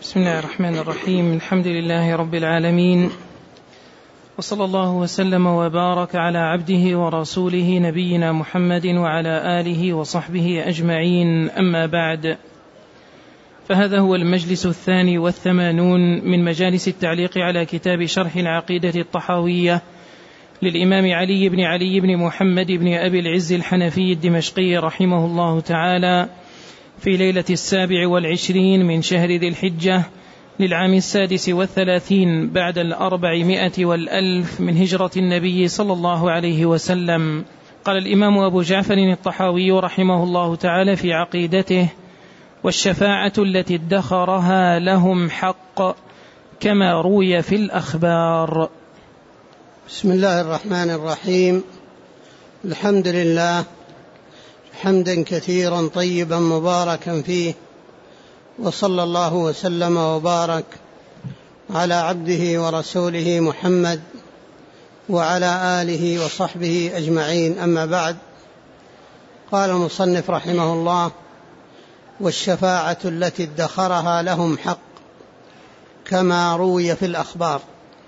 بسم الله الرحمن الرحيم. الحمد لله رب العالمين، وصلى الله وسلم وبارك على عبده ورسوله نبينا محمد وعلى آله وصحبه أجمعين، أما بعد، فهذا هو المجلس 82 من مجالس التعليق على كتاب شرح العقيدة الطحاوية للإمام علي بن محمد بن أبي العز الحنفي الدمشقي رحمه الله تعالى، في ليلة 27 من شهر ذي الحجة للعام 36 بعد 400 من هجرة النبي صلى الله عليه وسلم. قال الإمام أبو جعفر الطحاوي رحمه الله تعالى في عقيدته: والشفاعة التي ادخرها لهم حق كما روي في الأخبار. بسم الله الرحمن الرحيم. الحمد لله حمدا كثيرا طيبا مباركا فيه، وصلى الله وسلم وبارك على عبده ورسوله محمد وعلى آله وصحبه أجمعين، أما بعد. قال المصنف رحمه الله: والشفاعة التي ادخرها لهم حق كما روي في الأخبار.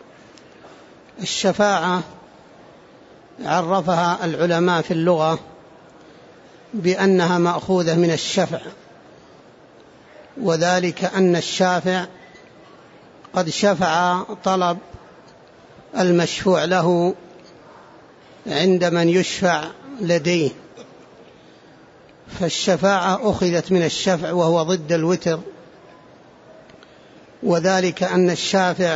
الشفاعة عرفها العلماء في اللغة بأنها مأخوذة من الشفع، وذلك أن الشافع قد شفع طلب المشفوع له عند من يشفع لديه، فالشفاعة أخذت من الشفع وهو ضد الوتر، وذلك أن الشافع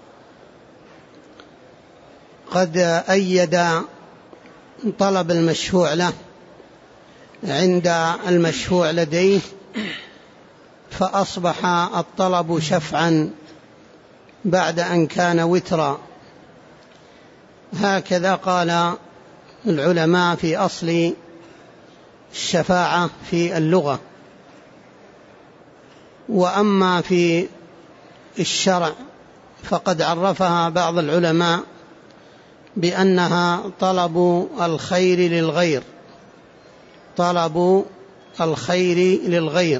قد أيد طلب المشفوع له عند المشفوع لديه، فأصبح الطلب شفعا بعد أن كان وترا. هكذا قال العلماء في أصل الشفاعة في اللغة. وأما في الشرع فقد عرفها بعض العلماء بأنها طلب الخير للغير، طلب الخير للغير.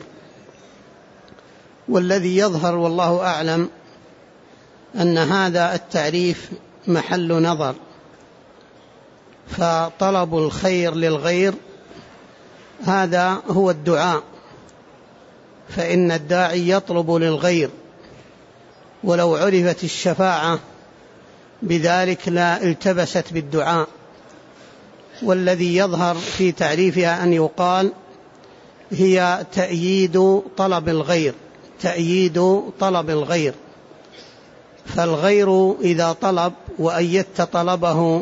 والذي يظهر والله أعلم أن هذا التعريف محل نظر، فطلب الخير للغير هذا هو الدعاء، فإن الداعي يطلب للغير، ولو عرفت الشفاعة بذلك لا التبست بالدعاء. والذي يظهر في تعريفها أن يقال هي تأييد طلب الغير، تأييد طلب الغير. فالغير إذا طلب وأيدت طلبه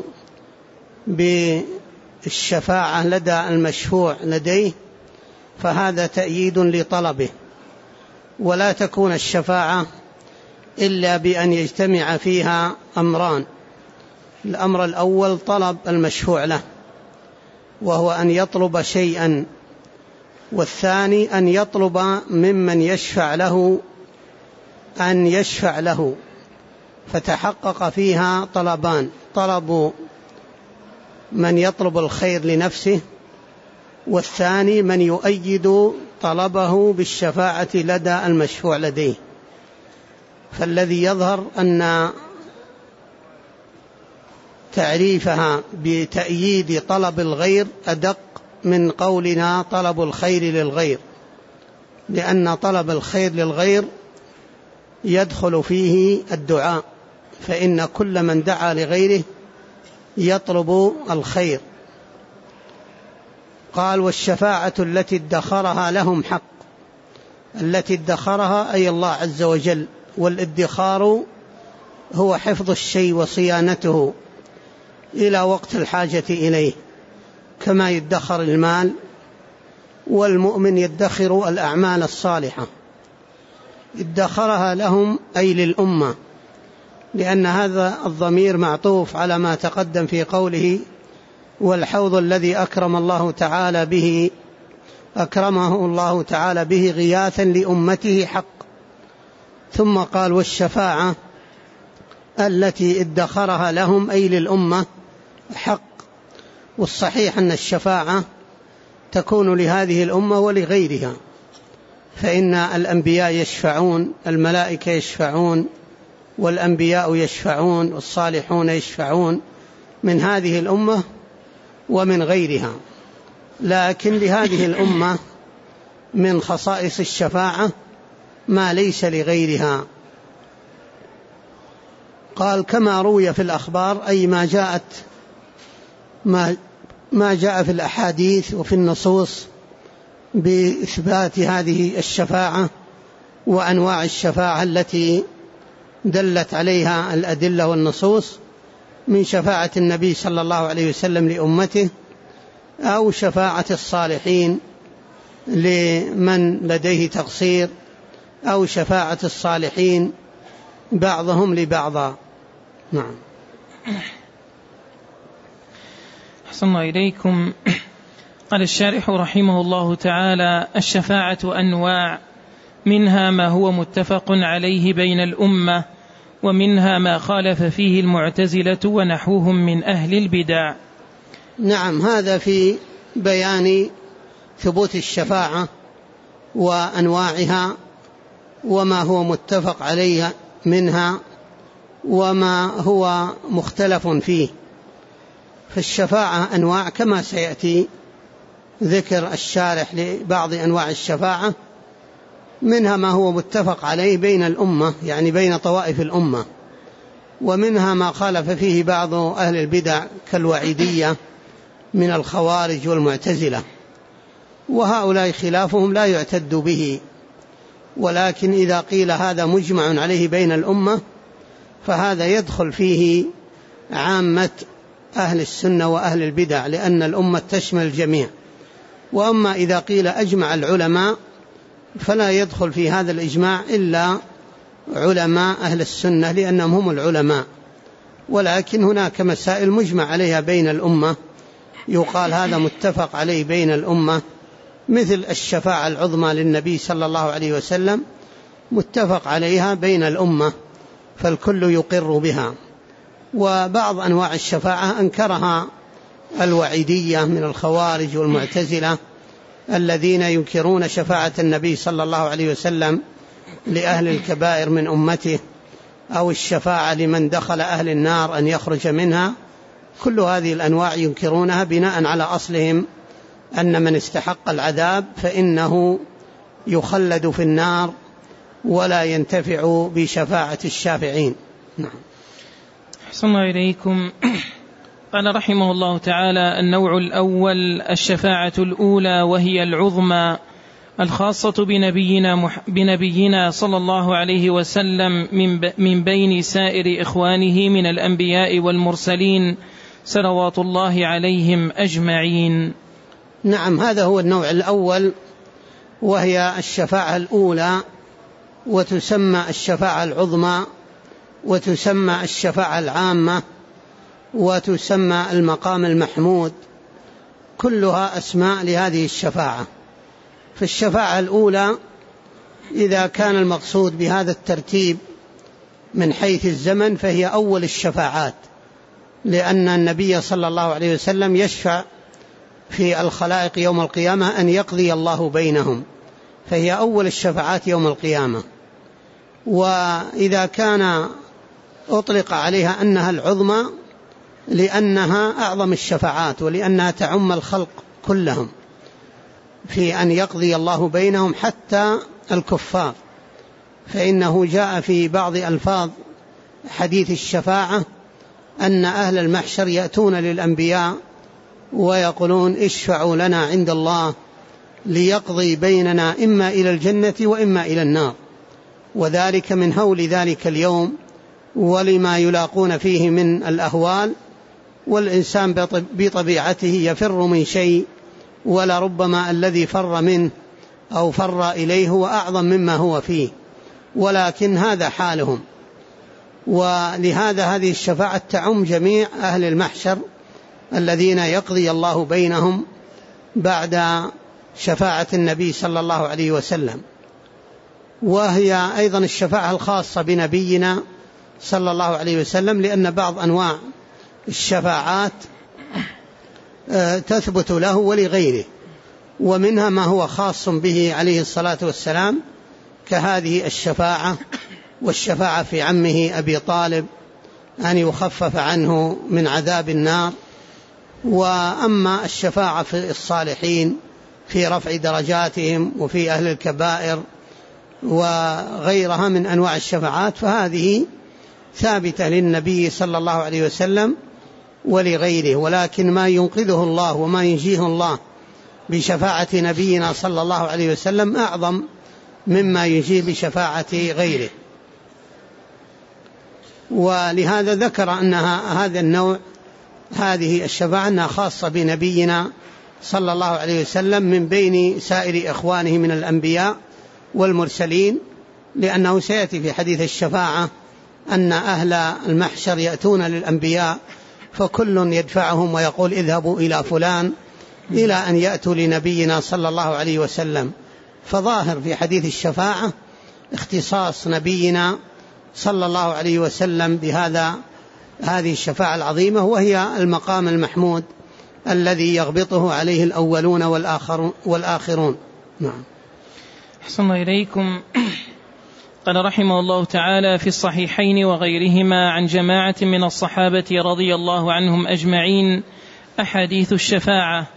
بالشفاعة لدى المشفوع لديه فهذا تأييد لطلبه. ولا تكون الشفاعة إلا بأن يجتمع فيها أمران: الأمر الأول طلب المشفوع له وهو أن يطلب شيئا، والثاني أن يطلب ممن يشفع له أن يشفع له، فتحقق فيها طلبان: طلب من يطلب الخير لنفسه، والثاني من يؤيد طلبه بالشفاعة لدى المشفوع لديه. فالذي يظهر أن تعريفها بتأييد طلب الغير أدق من قولنا طلب الخير للغير، لأن طلب الخير للغير يدخل فيه الدعاء، فإن كل من دعا لغيره يطلب الخير. قال: والشفاعة التي ادخرها لهم حق. التي ادخرها أي الله عز وجل، والادخار هو حفظ الشيء وصيانته إلى وقت الحاجة إليه، كما يدخر المال، والمؤمن يدخر الأعمال الصالحة. ادخرها لهم أي للأمة، لأن هذا الضمير معطوف على ما تقدم في قوله: والحوض الذي أكرمه الله تعالى به غياثا لأمته حق. ثم قال: والشفاعة التي ادخرها لهم أي للأمة حق. والصحيح أن الشفاعة تكون لهذه الأمة ولغيرها، فإن الأنبياء يشفعون، الملائكة يشفعون، والأنبياء يشفعون، والصالحون يشفعون من هذه الأمة ومن غيرها. لكن لهذه الأمة من خصائص الشفاعة ما ليس لغيرها. قال كما روي في الأخبار، أي ما جاء في الأحاديث وفي النصوص بإثبات هذه الشفاعة وأنواع الشفاعة التي دلت عليها الأدلة والنصوص، من شفاعة النبي صلى الله عليه وسلم لأمته، أو شفاعة الصالحين لمن لديه تقصير، أو شفاعة الصالحين بعضهم لبعضا. نعم. أحسن الله إليكم. قال الشارح رحمه الله تعالى: الشفاعة أنواع، منها ما هو متفق عليه بين الأمة، ومنها ما خالف فيه المعتزلة ونحوهم من أهل البدع. نعم، هذا في بيان ثبوت الشفاعة وأنواعها وما هو متفق عليه منها وما هو مختلف فيه. فالشفاعة أنواع كما سيأتي ذكر الشارح لبعض أنواع الشفاعة، منها ما هو متفق عليه بين الأمة، يعني بين طوائف الأمة، ومنها ما خالف فيه بعض أهل البدع كالوعيدية من الخوارج والمعتزلة، وهؤلاء خلافهم لا يعتد به. ولكن إذا قيل هذا مجمع عليه بين الأمة فهذا يدخل فيه عامة أهل السنة وأهل البدع، لأن الأمة تشمل الجميع. وأما إذا قيل أجمع العلماء فلا يدخل في هذا الإجماع إلا علماء أهل السنة، لأنهم هم العلماء. ولكن هناك مسائل مجمع عليها بين الأمة يقال هذا متفق عليه بين الأمة، مثل الشفاعة العظمى للنبي صلى الله عليه وسلم متفق عليها بين الأمة، فالكل يقر بها. وبعض أنواع الشفاعة أنكرها الوعيدية من الخوارج والمعتزلة الذين ينكرون شفاعة النبي صلى الله عليه وسلم لأهل الكبائر من أمته، أو الشفاعة لمن دخل أهل النار أن يخرج منها. كل هذه الأنواع ينكرونها بناء على أصلهم أن من استحق العذاب فإنه يخلد في النار ولا ينتفع بشفاعة الشافعين. نعم. أحسن الله إليكم. قال رحمه الله تعالى: النوع الأول الشفاعة الأولى، وهي العظمى الخاصة بنبينا صلى الله عليه وسلم من بين سائر إخوانه من الأنبياء والمرسلين صلوات الله عليهم أجمعين. نعم، هذا هو النوع الأول، وهي الشفاعة الأولى، وتسمى الشفاعة العظمى، وتسمى الشفاعة العامة، وتسمى المقام المحمود، كلها أسماء لهذه الشفاعة. فالشفاعة الأولى إذا كان المقصود بهذا الترتيب من حيث الزمن فهي أول الشفاعات، لأن النبي صلى الله عليه وسلم يشفع في الخلائق يوم القيامة أن يقضي الله بينهم، فهي أول الشفاعات يوم القيامة. وإذا كان أطلق عليها أنها العظمى لأنها أعظم الشفاعات، ولأنها تعم الخلق كلهم في أن يقضي الله بينهم حتى الكفار. فإنه جاء في بعض ألفاظ حديث الشفاعة أن أهل المحشر يأتون للأنبياء ويقولون: اشفعوا لنا عند الله ليقضي بيننا إما إلى الجنة وإما إلى النار. وذلك من هول ذلك اليوم ولما يلاقون فيه من الأهوال، والإنسان بطبيعته يفر من شيء، ولربما الذي فر منه أو فر إليه هو أعظم مما هو فيه، ولكن هذا حالهم. ولهذا هذه الشفاعة تعم جميع أهل المحشر الذين يقضي الله بينهم بعد شفاعة النبي صلى الله عليه وسلم. وهي أيضا الشفاعة الخاصة بنبينا صلى الله عليه وسلم، لأن بعض أنواع الشفاعات تثبت له ولغيره، ومنها ما هو خاص به عليه الصلاة والسلام كهذه الشفاعة، والشفاعة في عمه أبي طالب أن يخفف عنه من عذاب النار. وأما الشفاعة في الصالحين في رفع درجاتهم وفي أهل الكبائر وغيرها من أنواع الشفاعات فهذه ثابتة للنبي صلى الله عليه وسلم ولغيره، ولكن ما ينقذه الله وما ينجيه الله بشفاعة نبينا صلى الله عليه وسلم أعظم مما ينجيه بشفاعة غيره. ولهذا ذكر أن هذا النوع هذه الشفاعة أنها خاصة بنبينا صلى الله عليه وسلم من بين سائر إخوانه من الأنبياء والمرسلين، لأنه سيأتي في حديث الشفاعة أن أهل المحشر يأتون للأنبياء فكل يدفعهم ويقول اذهبوا إلى فلان إلى أن يأتوا لنبينا صلى الله عليه وسلم. فظاهر في حديث الشفاعة اختصاص نبينا صلى الله عليه وسلم هذه الشفاعة العظيمة، وهي المقام المحمود الذي يغبطه عليه الأولون والآخرون. نعم. أحسن إليكم. قال رحمه الله تعالى في الصحيحين وغيرهما عن جماعة من الصحابة رضي الله عنهم أجمعين أحاديث الشفاعة،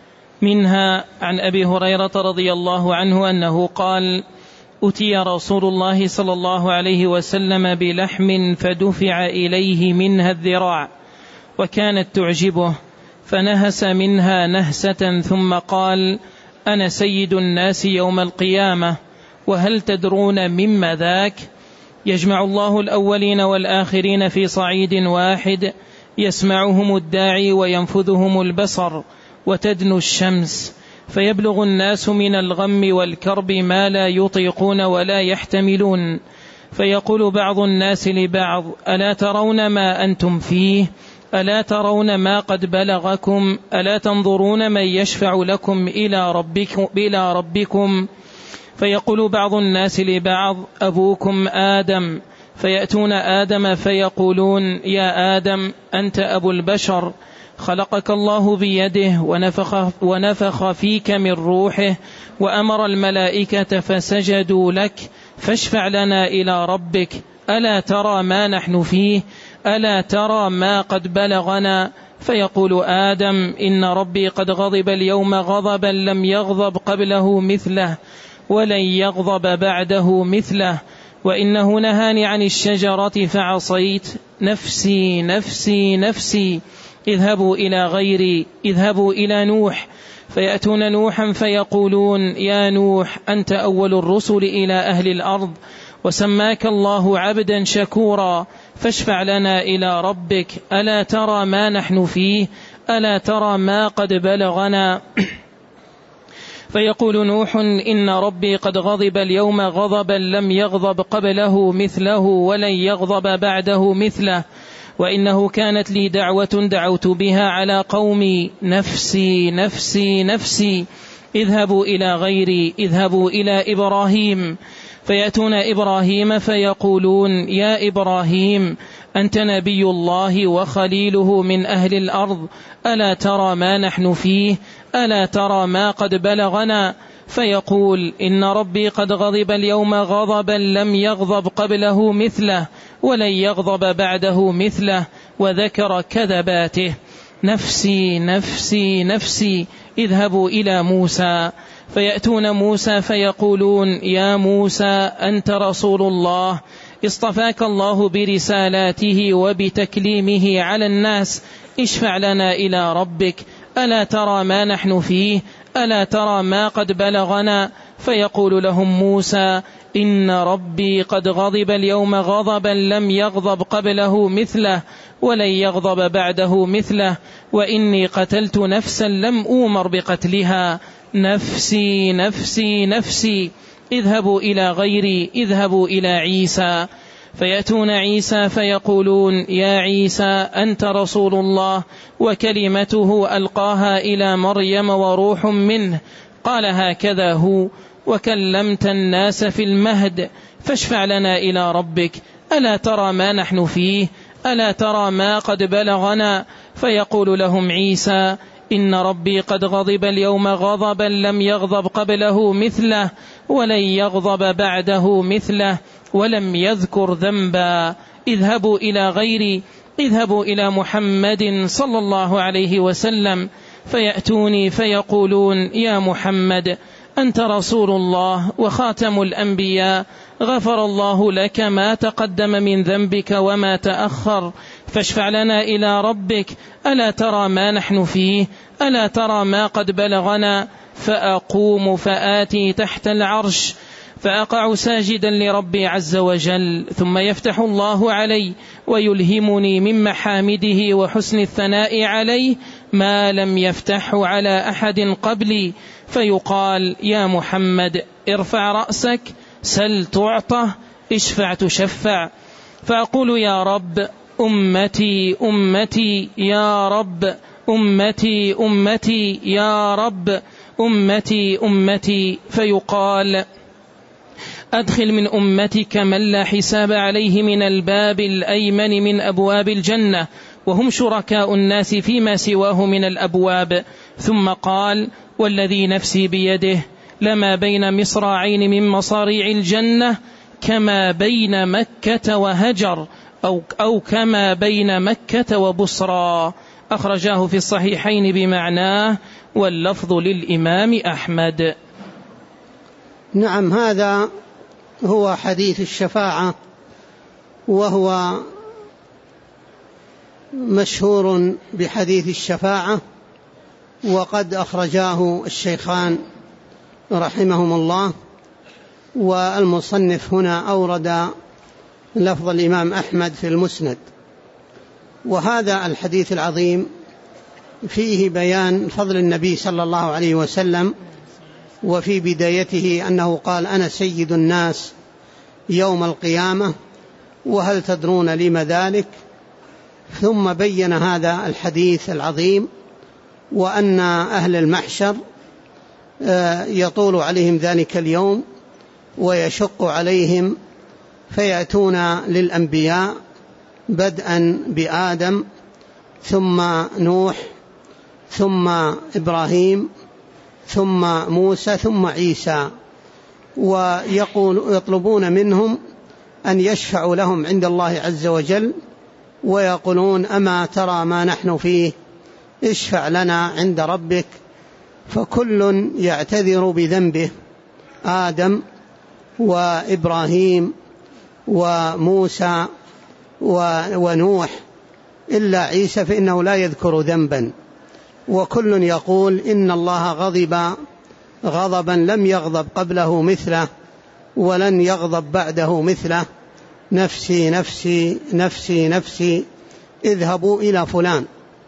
منها عن أبي هريرة رضي الله عنه أنه قال: أتي رسول الله صلى الله عليه وسلم بلحم فدفع إليه منها الذراع وكانت تعجبه، فنهس منها نهسة ثم قال: أنا سيد الناس يوم القيامة، وهل تدرون مما ذاك؟ يجمع الله الأولين والآخرين في صعيد واحد، يسمعهم الداعي وينفذهم البصر، وتدنو الشمس، فيبلغ الناس من الغم والكرب ما لا يطيقون ولا يحتملون، فيقول بعض الناس لبعض: ألا ترون ما أنتم فيه؟ ألا ترون ما قد بلغكم؟ ألا تنظرون من يشفع لكم إلى ربكم؟ فيقول بعض الناس لبعض: أبوكم آدم. فيأتون آدم فيقولون: يا آدم أنت أبو البشر، خلقك الله بيده ونفخ فيك من روحه وأمر الملائكة فسجدوا لك، فاشفع لنا إلى ربك. ألا ترى ما نحن فيه؟ ألا ترى ما قد بلغنا؟ فيقول آدم: إن ربي قد غضب اليوم غضبا لم يغضب قبله مثله ولن يغضب بعده مثله، وإنه نهاني عن الشجرة فعصيت، نفسي نفسي نفسي، اذهبوا إلى غيري، اذهبوا إلى نوح. فيأتون نوحا فيقولون: يا نوح أنت أول الرسل إلى أهل الأرض، وسماك الله عبدا شكورا، فاشفع لنا إلى ربك. ألا ترى ما نحن فيه؟ ألا ترى ما قد بلغنا؟ فيقول نوح: إن ربي قد غضب اليوم غضبا لم يغضب قبله مثله ولن يغضب بعده مثله، وإنه كانت لي دعوة دعوت بها على قومي، نفسي نفسي نفسي، اذهبوا إلى غيري، اذهبوا إلى إبراهيم. فيأتون إبراهيم فيقولون: يا إبراهيم أنت نبي الله وخليله من أهل الأرض، ألا ترى ما نحن فيه؟ ألا ترى ما قد بلغنا؟ فيقول: إن ربي قد غضب اليوم غضبا لم يغضب قبله مثله ولن يغضب بعده مثله، وذكر كذباته، نفسي نفسي نفسي، اذهبوا إلى موسى. فيأتون موسى فيقولون: يا موسى أنت رسول الله، اصطفاك الله برسالاته وبتكليمه على الناس، اشفع لنا إلى ربك. ألا ترى ما نحن فيه؟ ألا ترى ما قد بلغنا؟ فيقول لهم موسى: إن ربي قد غضب اليوم غضبا لم يغضب قبله مثله ولن يغضب بعده مثله، وإني قتلت نفسا لم أومر بقتلها، نفسي نفسي نفسي، اذهبوا إلى غيري، اذهبوا إلى عيسى. فيأتون عيسى فيقولون: يا عيسى أنت رسول الله وكلمته ألقاها إلى مريم وروح منه، قال هكذا هو، وكلمت الناس في المهد، فاشفع لنا إلى ربك. ألا ترى ما نحن فيه؟ ألا ترى ما قد بلغنا؟ فيقول لهم عيسى: إن ربي قد غضب اليوم غضبا لم يغضب قبله مثله ولن يغضب بعده مثله ولم يذكر ذنبا. اذهبوا إلى غيري، اذهبوا إلى محمد صلى الله عليه وسلم فيأتوني فيقولون يا محمد أنت رسول الله وخاتم الأنبياء، غفر الله لك ما تقدم من ذنبك وما تأخر، فاشفع لنا إلى ربك، ألا ترى ما نحن فيه، ألا ترى ما قد بلغنا؟ فأقوم فآتي تحت العرش فأقع ساجدا لربي عز وجل، ثم يفتح الله علي ويلهمني من محامده وحسن الثناء عليه ما لم يفتحه على أحد قبلي، فيقال يا محمد ارفع رأسك، سل تعطه، اشفع تشفع. فأقول يا رب أمتي أمتي يا رب، أمتي أمتي يا رب، أمتي أمتي. فيقال أدخل من أمتك من لا حساب عليه من الباب الأيمن من أبواب الجنة، وهم شركاء الناس فيما سواه من الأبواب. ثم قال والذي نفسي بيده لما بين مصراعين من مصاريع الجنة كما بين مكة وهجر أو كما بين مكة وبصرى. أخرجاه في الصحيحين بمعناه، واللفظ للإمام أحمد. نعم، هذا هو حديث الشفاعة، وهو مشهور بحديث الشفاعة، وقد أخرجاه الشيخان رحمهم الله. والمصنف هنا أورد لفظ الإمام أحمد في المسند. وهذا الحديث العظيم فيه بيان فضل النبي صلى الله عليه وسلم، وفي بدايته أنه قال أنا سيد الناس يوم القيامة، وهل تدرون لم ذلك؟ ثم بين هذا الحديث العظيم، وأن أهل المحشر يطول عليهم ذلك اليوم ويشق عليهم، فيأتون للأنبياء بدءا بآدم ثم نوح ثم إبراهيم ثم موسى ثم عيسى، ويطلبون منهم أن يشفعوا لهم عند الله عز وجل، ويقولون أما ترى ما نحن فيه، اشفع لنا عند ربك. فكل يعتذر بذنبه، آدم وإبراهيم وموسى ونوح، إلا عيسى فإنه لا يذكر ذنبا، وكل يقول إن الله غضب غضبا لم يغضب قبله مثله ولن يغضب بعده مثله، نفسي نفسي نفسي نفسي، اذهبوا إلى فلان.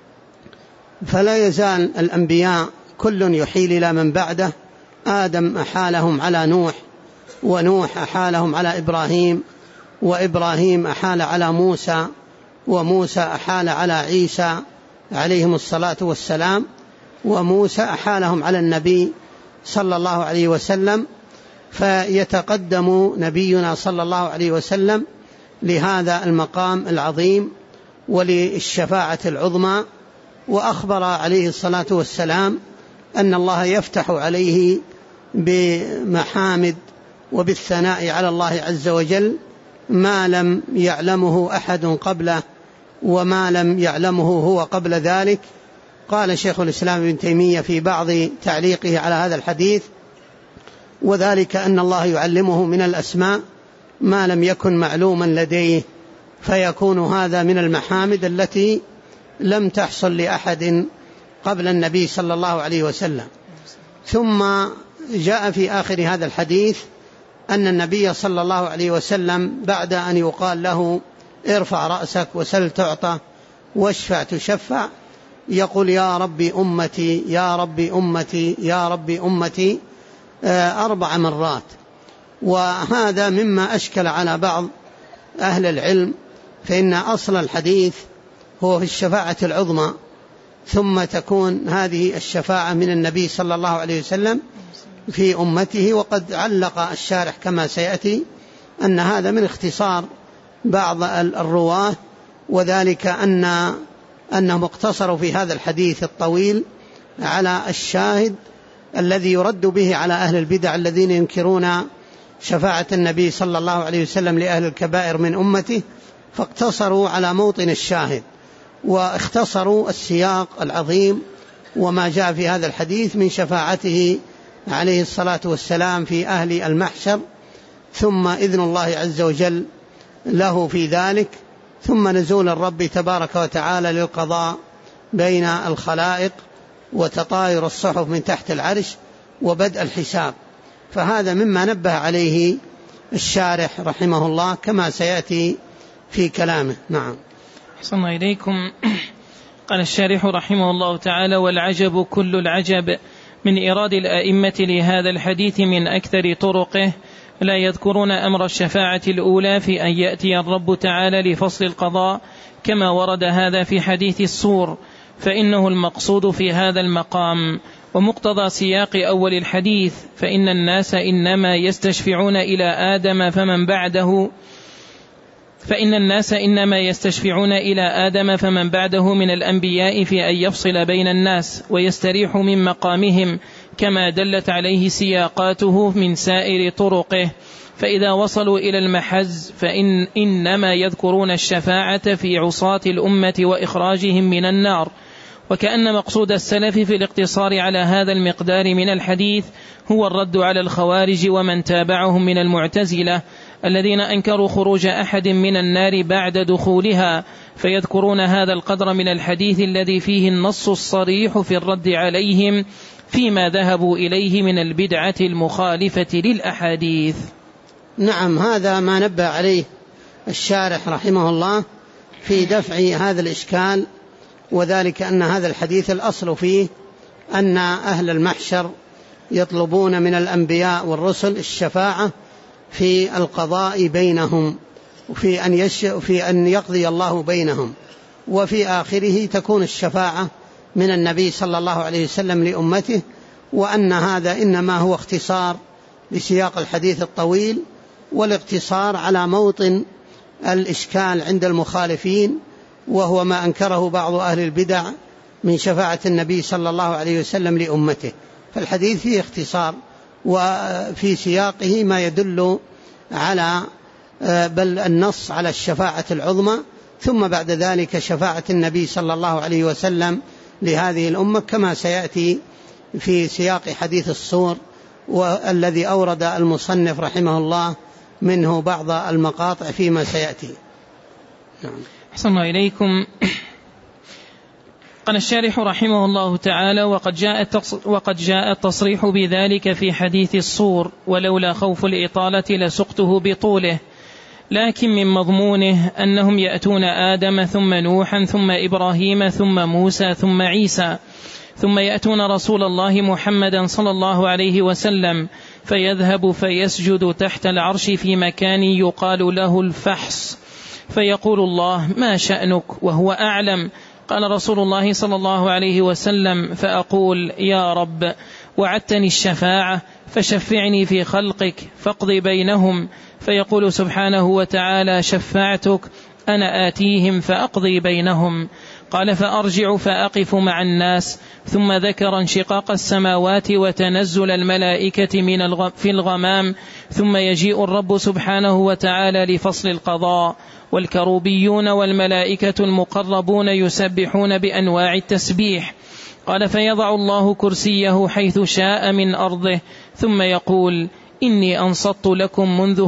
فلا يزال الأنبياء كل يحيل إلى من بعده، آدم أحالهم على نوح، ونوح أحالهم على إبراهيم، وإبراهيم أحال على موسى، وموسى أحال على عيسى عليهم الصلاة والسلام، وموسى أحالهم على النبي صلى الله عليه وسلم. فيتقدم نبينا صلى الله عليه وسلم لهذا المقام العظيم وللشفاعة العظمى. وأخبر عليه الصلاة والسلام أن الله يفتح عليه بمحامد وبالثناء على الله عز وجل ما لم يعلمه أحد قبله وما لم يعلمه هو قبل ذلك. قال شيخ الإسلام ابن تيمية في بعض تعليقه على هذا الحديث: وذلك أن الله يعلمه من الأسماء ما لم يكن معلوما لديه، فيكون هذا من المحامد التي لم تحصل لأحد قبل النبي صلى الله عليه وسلم. ثم جاء في آخر هذا الحديث أن النبي صلى الله عليه وسلم بعد أن يقال له ارفع رأسك وسل تعطى واشفع تشفع، يقول يا ربي أمتي يا ربي أمتي يا ربي أمتي 4 مرات. وهذا مما أشكل على بعض أهل العلم، فإن أصل الحديث هو في الشفاعة العظمى، ثم تكون هذه الشفاعة من النبي صلى الله عليه وسلم في أمته. وقد علق الشارح كما سيأتي أن هذا من اختصار بعض الرواة، وذلك أنهم اقتصروا في هذا الحديث الطويل على الشاهد الذي يرد به على أهل البدع الذين ينكرون شفاعة النبي صلى الله عليه وسلم لأهل الكبائر من أمته، فاقتصروا على موطن الشاهد واختصروا السياق العظيم وما جاء في هذا الحديث من شفاعته عليه الصلاة والسلام في أهل المحشر، ثم إذن الله عز وجل له في ذلك، ثم نزول الرب تبارك وتعالى للقضاء بين الخلائق، وتطاير الصحف من تحت العرش، وبدء الحساب. فهذا مما نبه عليه الشارح رحمه الله كما سيأتي في كلامه. نعم. أحسن إليكم. قال الشارح رحمه الله تعالى: والعجب كل العجب من إيراد الأئمة لهذا الحديث من أكثر طرقه، لا يذكرون أمر الشفاعة الأولى في أن يأتي الرب تعالى لفصل القضاء كما ورد هذا في حديث الصور، فإنه المقصود في هذا المقام. ومقتضى سياق أول الحديث فإن الناس إنما يستشفعون إلى آدم فمن بعده من الأنبياء في أن يفصل بين الناس ويستريح من مقامهم، كما دلت عليه سياقاته من سائر طرقه. فإذا وصلوا إلى المحز إنما يذكرون الشفاعة في عصاة الأمة وإخراجهم من النار. وكأن مقصود السلف في الاقتصار على هذا المقدار من الحديث هو الرد على الخوارج ومن تابعهم من المعتزلة الذين أنكروا خروج أحد من النار بعد دخولها، فيذكرون هذا القدر من الحديث الذي فيه النص الصريح في الرد عليهم فيما ذهبوا إليه من البدعة المخالفة للأحاديث. نعم، هذا ما نبه عليه الشارح رحمه الله في دفع هذا الإشكال، وذلك أن هذا الحديث الأصل فيه أن أهل المحشر يطلبون من الأنبياء والرسل الشفاعة في القضاء بينهم، وفي أن يقضي الله بينهم، وفي آخره تكون الشفاعة من النبي صلى الله عليه وسلم لأمته، وأن هذا إنما هو اختصار لسياق الحديث الطويل، والاقتصار على موطن الإشكال عند المخالفين، وهو ما أنكره بعض أهل البدع من شفاعة النبي صلى الله عليه وسلم لأمته. فالحديث فيه اختصار، وفي سياقه ما يدل على بل النص على الشفاعة العظمى، ثم بعد ذلك شفاعة النبي صلى الله عليه وسلم لهذه الأمة كما سيأتي في سياق حديث الصور، والذي أورد المصنف رحمه الله منه بعض المقاطع فيما سيأتي. نعم. أحسن إليكم. قال الشارح رحمه الله تعالى: وقد جاء التصريح بذلك في حديث الصور، ولولا خوف الإطالة لسقته بطوله، لكن من مضمونه أنهم يأتون آدم ثم نوحا ثم إبراهيم ثم موسى ثم عيسى، ثم يأتون رسول الله محمدا صلى الله عليه وسلم فيذهب فيسجد تحت العرش في مكان يقال له الفحص، فيقول الله: ما شأنك؟ وهو أعلم. قال رسول الله صلى الله عليه وسلم: فأقول: يا رب، وعدتني الشفاعة فشفعني في خلقك فاقض بينهم. فيقول سبحانه وتعالى: شفعتك، أنا آتيهم فأقضي بينهم. قال: فأرجع فأقف مع الناس. ثم ذكر انشقاق السماوات وتنزل الملائكة في الغمام، ثم يجيء الرب سبحانه وتعالى لفصل القضاء، والكروبيون والملائكة المقربون يسبحون بأنواع التسبيح. قال: فيضع الله كرسيه حيث شاء من أرضه، ثم يقول: إني أنصت لكم منذ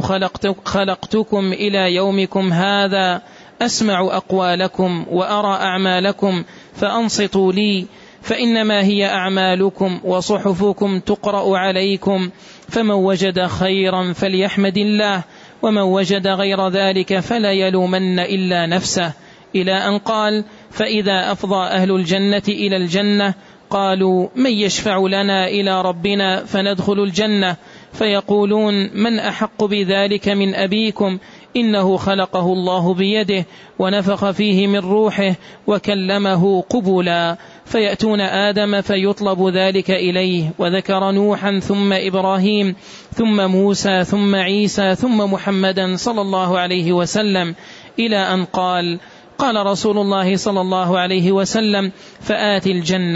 خلقتكم إلى يومكم هذا، أسمع أقوالكم وأرى أعمالكم، فأنصتوا لي، فإنما هي أعمالكم وصحفكم تقرأ عليكم، فمن وجد خيرا فليحمد الله، ومن وجد غير ذلك فلا يلومن إلا نفسه، إلى أن قال: فإذا أفضى أهل الجنة إلى الجنة قالوا: من يشفع لنا إلى ربنا فندخل الجنة؟ فيقولون: من أحق بذلك من أبيكم؟ إنه خلقه الله بيده ونفخ فيه من روحه وكلمه قبلا. فيأتون آدم فيطلب ذلك إليه، وذكر نوحا ثم إبراهيم ثم موسى ثم عيسى ثم محمدا صلى الله عليه وسلم، إلى أن قال رسول الله صلى الله عليه وسلم: فآتي الجنة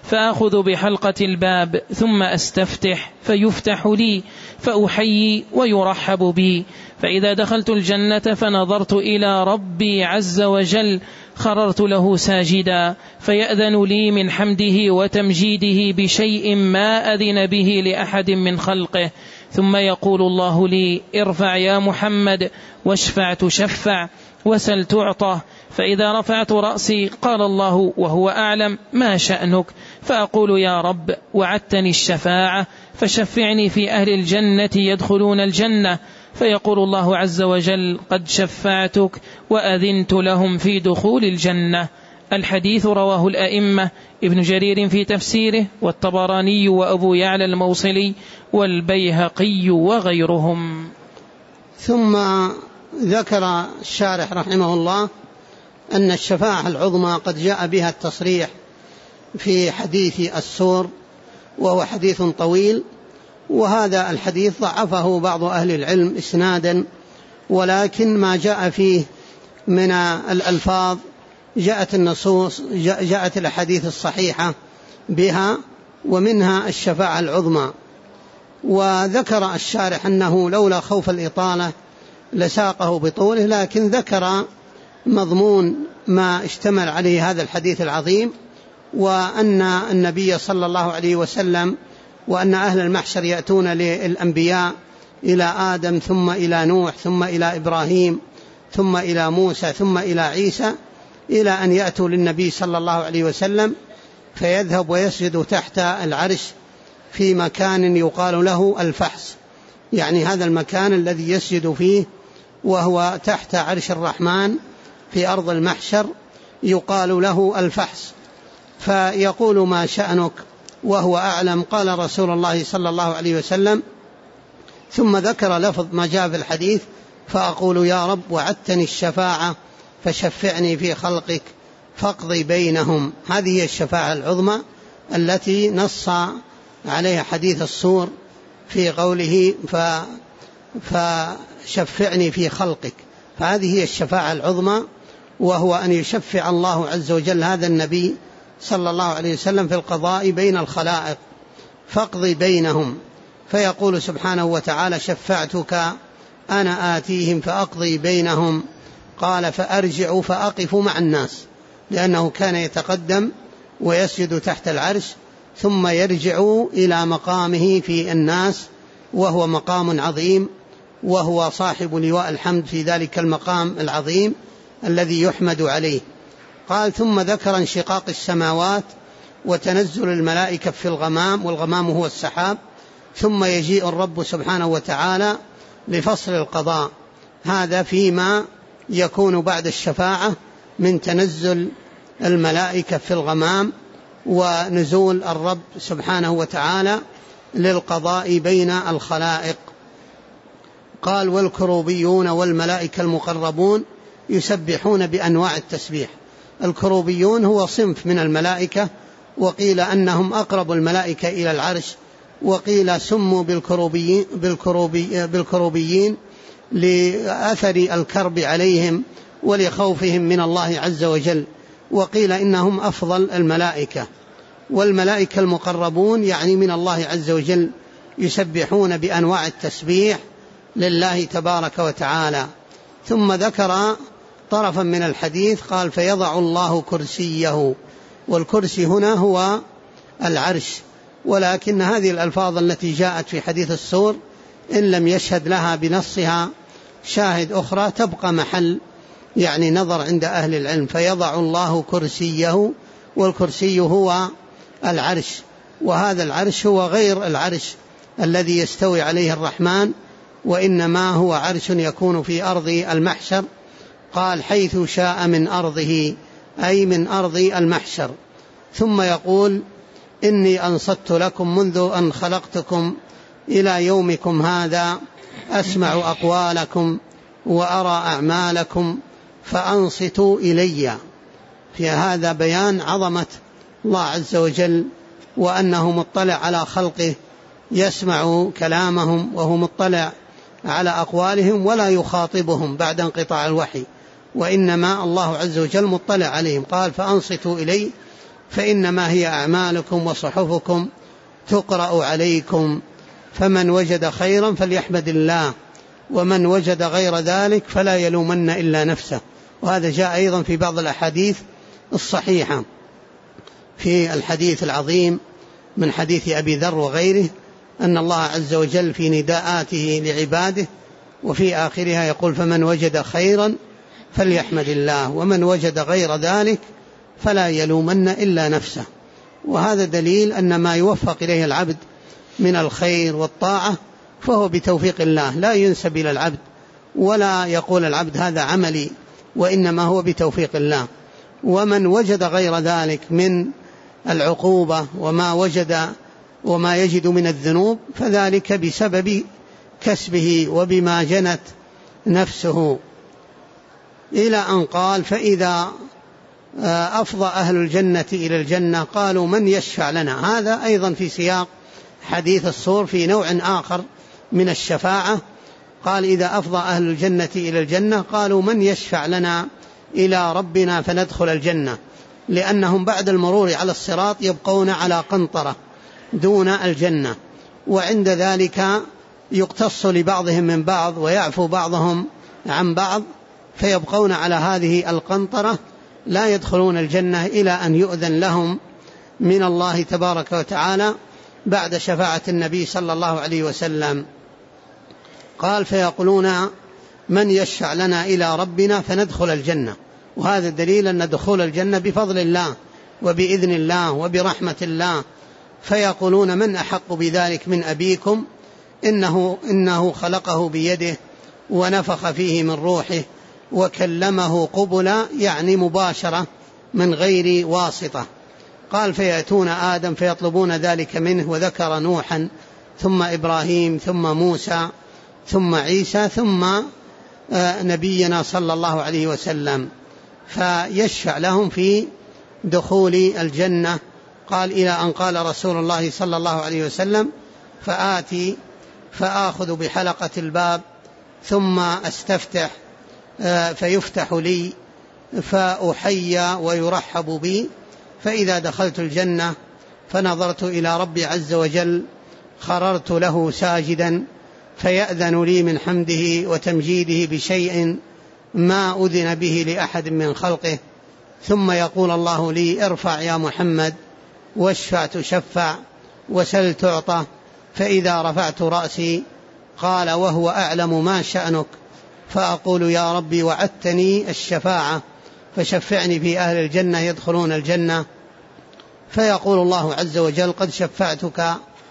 فأخذ بحلقة الباب ثم أستفتح فيفتح لي فأحيي ويرحب بي، فإذا دخلت الجنة فنظرت إلى ربي عز وجل خررت له ساجدا، فيأذن لي من حمده وتمجيده بشيء ما أذن به لأحد من خلقه، ثم يقول الله لي: ارفع يا محمد واشفع تشفع وسل تعطى. فإذا رفعت رأسي قال الله وهو أعلم: ما شأنك؟ فأقول: يا رب وعدتني الشفاعة فشفعني في أهل الجنة يدخلون الجنة، فيقول الله عز وجل: قد شفعتك وأذنت لهم في دخول الجنة. الحديث رواه الأئمة ابن جرير في تفسيره، والطبراني وأبو يعلى الموصلي والبيهقي وغيرهم. ثم ذكر الشارح رحمه الله أن الشفاعة العظمى قد جاء بها التصريح في حديث السور، وهو حديث طويل، وهذا الحديث ضعفه بعض أهل العلم إسنادا، ولكن ما جاء فيه من الألفاظ جاءت النصوص، جاءت الأحاديث الصحيحة بها، ومنها الشفاعة العظمى. وذكر الشارح أنه لولا خوف الإطالة لساقه بطوله، لكن ذكر مضمون ما اشتمل عليه هذا الحديث العظيم، وأن النبي صلى الله عليه وسلم وأن أهل المحشر يأتون للأنبياء إلى آدم ثم إلى نوح ثم إلى إبراهيم ثم إلى موسى ثم إلى عيسى، إلى أن يأتوا للنبي صلى الله عليه وسلم فيذهب ويسجد تحت العرش في مكان يقال له الفحص، يعني هذا المكان الذي يسجد فيه وهو تحت عرش الرحمن في أرض المحشر يقال له الفحص. فيقول: ما شأنك؟ وهو أعلم. قال رسول الله صلى الله عليه وسلم، ثم ذكر لفظ ما جاء في الحديث: فأقول: يا رب وعدتني الشفاعة فشفعني في خلقك فاقضي بينهم. هذه هي الشفاعة العظمى التي نص عليها حديث السور في قوله فشفعني في خلقك، فهذه هي الشفاعة العظمى، وهو أن يشفع الله عز وجل هذا النبي صلى الله عليه وسلم في القضاء بين الخلائق فاقضي بينهم، فيقول سبحانه وتعالى: شفعتك أنا آتيهم فأقضي بينهم. قال: فأرجع فأقف مع الناس، لأنه كان يتقدم ويسجد تحت العرش ثم يرجع إلى مقامه في الناس، وهو مقام عظيم، وهو صاحب لواء الحمد في ذلك المقام العظيم الذي يحمد عليه. قال: ثم ذكر انشقاق السماوات وتنزل الملائكة في الغمام، والغمام هو السحاب، ثم يجيء الرب سبحانه وتعالى لفصل القضاء. هذا فيما يكون بعد الشفاعة من تنزل الملائكة في الغمام ونزول الرب سبحانه وتعالى للقضاء بين الخلائق. قال: والكروبيون والملائكة المقربون يسبحون بأنواع التسبيح. الكروبيون هو صنف من الملائكة، وقيل أنهم أقرب الملائكة إلى العرش، وقيل سموا بالكروبيين لأثر الكرب عليهم ولخوفهم من الله عز وجل، وقيل إنهم أفضل الملائكة. والملائكة المقربون يعني من الله عز وجل، يسبحون بأنواع التسبيح لله تبارك وتعالى. ثم ذكر طرفا من الحديث، قال: فيضع الله كرسيه، والكرسي هنا هو العرش، ولكن هذه الألفاظ التي جاءت في حديث السور إن لم يشهد لها بنصها شاهد أخرى تبقى محل يعني نظر عند أهل العلم. فيضع الله كرسيه، والكرسي هو العرش، وهذا العرش هو غير العرش الذي يستوي عليه الرحمن، وإنما هو عرش يكون في أرض المحشر. قال: حيث شاء من أرضه، أي من أرض المحشر. ثم يقول: إني أنصت لكم منذ أن خلقتكم إلى يومكم هذا، أسمع أقوالكم وأرى أعمالكم فأنصتوا إلي. في هذا بيان عظمة الله عز وجل، وأنه مطلع على خلقه، يسمع كلامهم وهو مطلع على أقوالهم ولا يخاطبهم بعد انقطاع الوحي، وإنما الله عز وجل مطلع عليهم. قال: فأنصتوا إلي، فإنما هي أعمالكم وصحفكم تقرأ عليكم، فمن وجد خيرا فليحمد الله، ومن وجد غير ذلك فلا يلومن إلا نفسه. وهذا جاء أيضا في بعض الأحاديث الصحيحة، في الحديث العظيم من حديث أبي ذر وغيره أن الله عز وجل في نداءاته لعباده وفي آخرها يقول: فمن وجد خيرا فليحمد الله، ومن وجد غير ذلك فلا يلومن إلا نفسه. وهذا دليل أن ما يوفق إليه العبد من الخير والطاعة فهو بتوفيق الله، لا ينسب إلى العبد ولا يقول العبد هذا عملي، وإنما هو بتوفيق الله. ومن وجد غير ذلك من العقوبة وما يجد من الذنوب فذلك بسبب كسبه وبما جنت نفسه، إلى أن قال: فإذا أفضى أهل الجنة إلى الجنة قالوا: من يشفع لنا؟ هذا أيضا في سياق حديث الصور في نوع آخر من الشفاعة. قال: إذا أفضى أهل الجنة إلى الجنة قالوا: من يشفع لنا إلى ربنا فندخل الجنة، لأنهم بعد المرور على الصراط يبقون على قنطرة دون الجنة، وعند ذلك يقتص لبعضهم من بعض ويعفو بعضهم عن بعض، فيبقون على هذه القنطرة لا يدخلون الجنة إلى أن يؤذن لهم من الله تبارك وتعالى بعد شفاعة النبي صلى الله عليه وسلم. قال: فيقولون: من يشفع لنا إلى ربنا فندخل الجنة. وهذا دليل أن دخول الجنة بفضل الله وبإذن الله وبرحمة الله. فيقولون: من أحق بذلك من أبيكم؟ إنه خلقه بيده ونفخ فيه من روحه وكلمه قبلا، يعني مباشرة من غير واسطة. قال: فيأتون آدم فيطلبون ذلك منه، وذكر نوحا ثم إبراهيم ثم موسى ثم عيسى ثم نبينا صلى الله عليه وسلم، فيشفع لهم في دخول الجنة. قال: إلى أن قال رسول الله صلى الله عليه وسلم: فآتي فآخذ بحلقة الباب ثم أستفتح فيفتح لي فأحيى ويرحب بي، فإذا دخلت الجنة فنظرت إلى ربي عز وجل خررت له ساجدا، فيأذن لي من حمده وتمجيده بشيء ما أذن به لأحد من خلقه، ثم يقول الله لي: ارفع يا محمد واشفع تشفع وسل تعطى. فإذا رفعت رأسي قال: وهو أعلم ما شأنك؟ فأقول: يا ربي وعدتني الشفاعة فشفعني في أهل الجنة يدخلون الجنة. فيقول الله عز وجل: قد شفعتك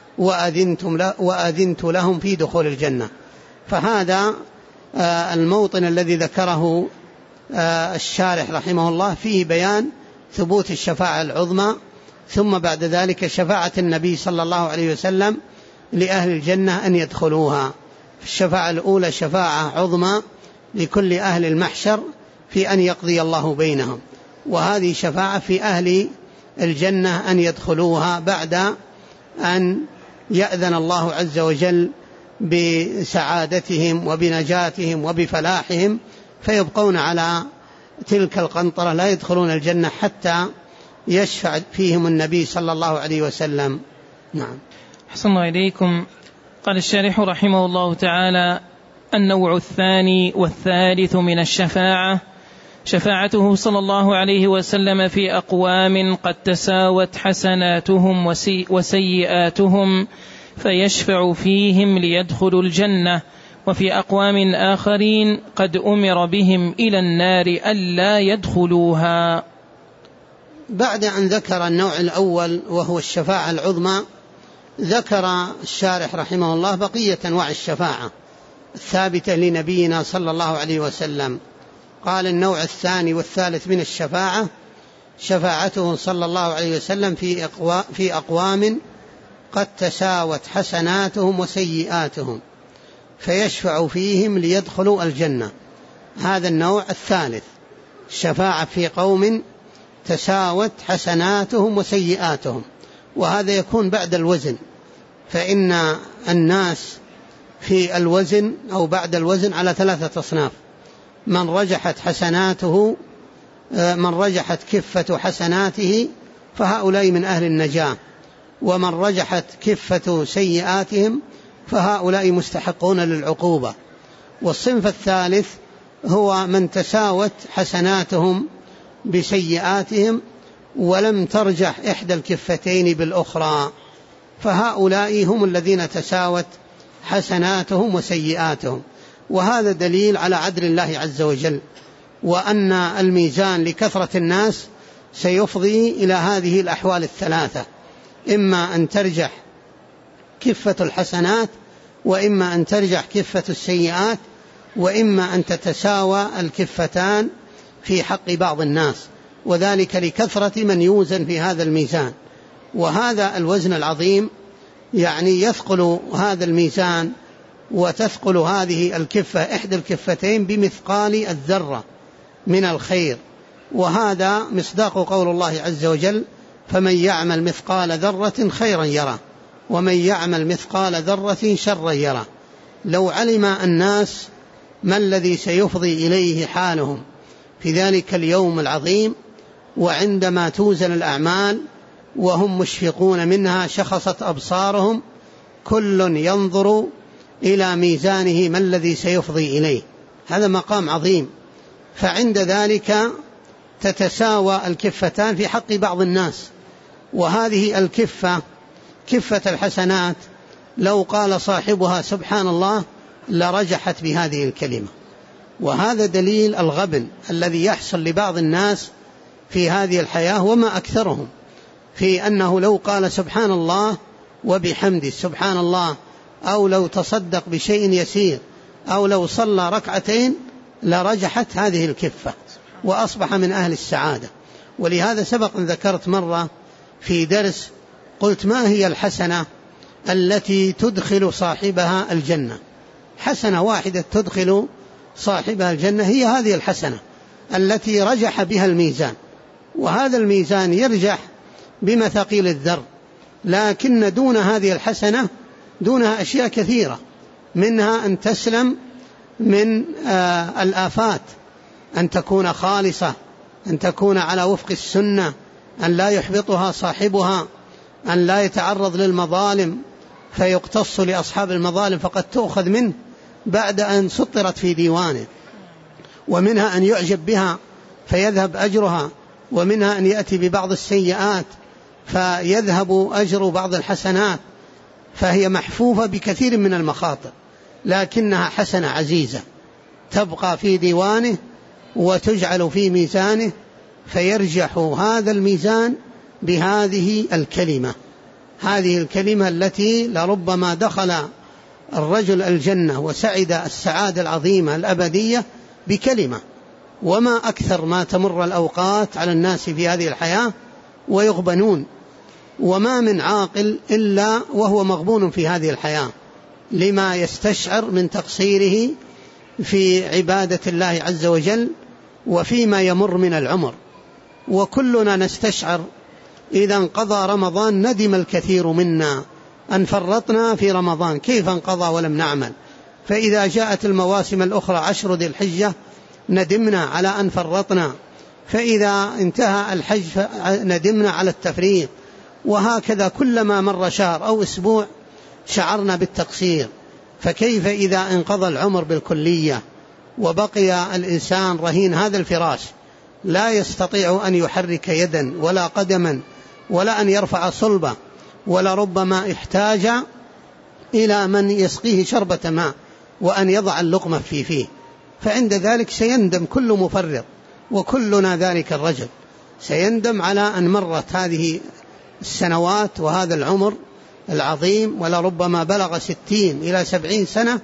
وأذنت لهم في دخول الجنة. فهذا الموطن الذي ذكره الشارح رحمه الله فيه بيان ثبوت الشفاعة العظمى، ثم بعد ذلك شفاعة النبي صلى الله عليه وسلم لأهل الجنة أن يدخلوها. الشفاعة الأولى شفاعة عظمى لكل أهل المحشر في أن يقضي الله بينهم، وهذه شفاعة في أهل الجنة أن يدخلوها بعد أن يأذن الله عز وجل بسعادتهم وبنجاتهم وبفلاحهم، فيبقون على تلك القنطرة لا يدخلون الجنة حتى يشفع فيهم النبي صلى الله عليه وسلم. نعم. أحسن الله إليكم. قال الشارح رحمه الله تعالى: النوع الثاني والثالث من الشفاعة شفاعته صلى الله عليه وسلم في أقوام قد تساوت حسناتهم وسيئاتهم فيشفع فيهم ليدخلوا الجنة، وفي أقوام آخرين قد أمر بهم إلى النار ألا يدخلوها. بعد أن ذكر النوع الأول وهو الشفاعة العظمى، ذكر الشارح رحمه الله بقية أنواع الشفاعة الثابتة لنبينا صلى الله عليه وسلم. قال: النوع الثاني والثالث من الشفاعة شفاعته صلى الله عليه وسلم في أقوام قد تساوت حسناتهم وسيئاتهم فيشفع فيهم ليدخلوا الجنة. هذا النوع الثالث، الشفاعة في قوم تساوت حسناتهم وسيئاتهم، وهذا يكون بعد الوزن، فإن الناس في الوزن أو بعد الوزن على 3 أصناف: من رجحت كفة حسناته فهؤلاء من أهل النجاة، ومن رجحت كفة سيئاتهم فهؤلاء مستحقون للعقوبة. والصنف الثالث هو من تساوت حسناتهم بسيئاتهم ولم ترجح إحدى الكفتين بالأخرى، فهؤلاء هم الذين تساوت حسناتهم وسيئاتهم. وهذا دليل على عدل الله عز وجل، وأن الميزان لكثرة الناس سيفضي إلى هذه الأحوال الثلاثة: إما أن ترجح كفة الحسنات، وإما أن ترجح كفة السيئات، وإما أن تتساوى الكفتان في حق بعض الناس، وذلك لكثرة من يوزن في هذا الميزان. وهذا الوزن العظيم يعني يثقل هذا الميزان وتثقل هذه الكفة إحدى الكفتين بمثقال الذرة من الخير. وهذا مصداق قول الله عز وجل: فمن يعمل مثقال ذرة خيرا يره ومن يعمل مثقال ذرة شرا يره. لو علم الناس ما الذي سيفضي إليه حالهم في ذلك اليوم العظيم، وعندما توزن الأعمال وهم مشفقون منها شخصت أبصارهم، كل ينظر إلى ميزانه ما الذي سيفضي إليه. هذا مقام عظيم. فعند ذلك تتساوى الكفتان في حق بعض الناس. وهذه الكفة كفة الحسنات لو قال صاحبها سبحان الله لرجحت بهذه الكلمة. وهذا دليل الغبن الذي يحصل لبعض الناس في هذه الحياة وما أكثرهم، في أنه لو قال سبحان الله وبحمده سبحان الله، أو لو تصدق بشيء يسير، أو لو صلى ركعتين لرجحت هذه الكفة وأصبح من أهل السعادة. ولهذا سبق أن ذكرت مرة في درس قلت: ما هي الحسنة التي تدخل صاحبها الجنة؟ حسنة واحدة تدخل صاحبها الجنة هي هذه الحسنة التي رجح بها الميزان. وهذا الميزان يرجح بمثاقيل الذر، لكن دون هذه الحسنة دونها أشياء كثيرة، منها أن تسلم من الآفات، أن تكون خالصة، أن تكون على وفق السنة، أن لا يحبطها صاحبها، أن لا يتعرض للمظالم فيقتص لأصحاب المظالم فقد تؤخذ منه بعد أن سطرت في ديوانه، ومنها أن يعجب بها فيذهب أجرها، ومنها أن يأتي ببعض السيئات فيذهب أجر بعض الحسنات، فهي محفوفة بكثير من المخاطر، لكنها حسنة عزيزة تبقى في ديوانه وتجعل في ميزانه، فيرجح هذا الميزان بهذه الكلمة، هذه الكلمة التي لربما دخل الرجل الجنة وسعد السعادة العظيمة الأبدية بكلمة. وما أكثر ما تمر الأوقات على الناس في هذه الحياة ويغبنون، وما من عاقل إلا وهو مغبون في هذه الحياة لما يستشعر من تقصيره في عبادة الله عز وجل وفيما يمر من العمر. وكلنا نستشعر إذا انقضى رمضان ندم الكثير منا أن فرطنا في رمضان، كيف انقضى ولم نعمل؟ فإذا جاءت المواسم الأخرى 10 ذي الحجة ندمنا على أن فرطنا، فإذا انتهى الحج ندمنا على التفريط، وهكذا كلما مر شهر أو أسبوع شعرنا بالتقصير. فكيف إذا انقضى العمر بالكلية وبقي الإنسان رهين هذا الفراش، لا يستطيع أن يحرك يدا ولا قدما ولا أن يرفع صلبة، ولربما احتاج إلى من يسقيه شربة ماء وأن يضع اللقمة في فيه، فعند ذلك سيندم كل مفرط، وكلنا ذلك الرجل سيندم على أن مرت هذه السنوات وهذا العمر العظيم، ولربما بلغ 60 إلى 70 سنة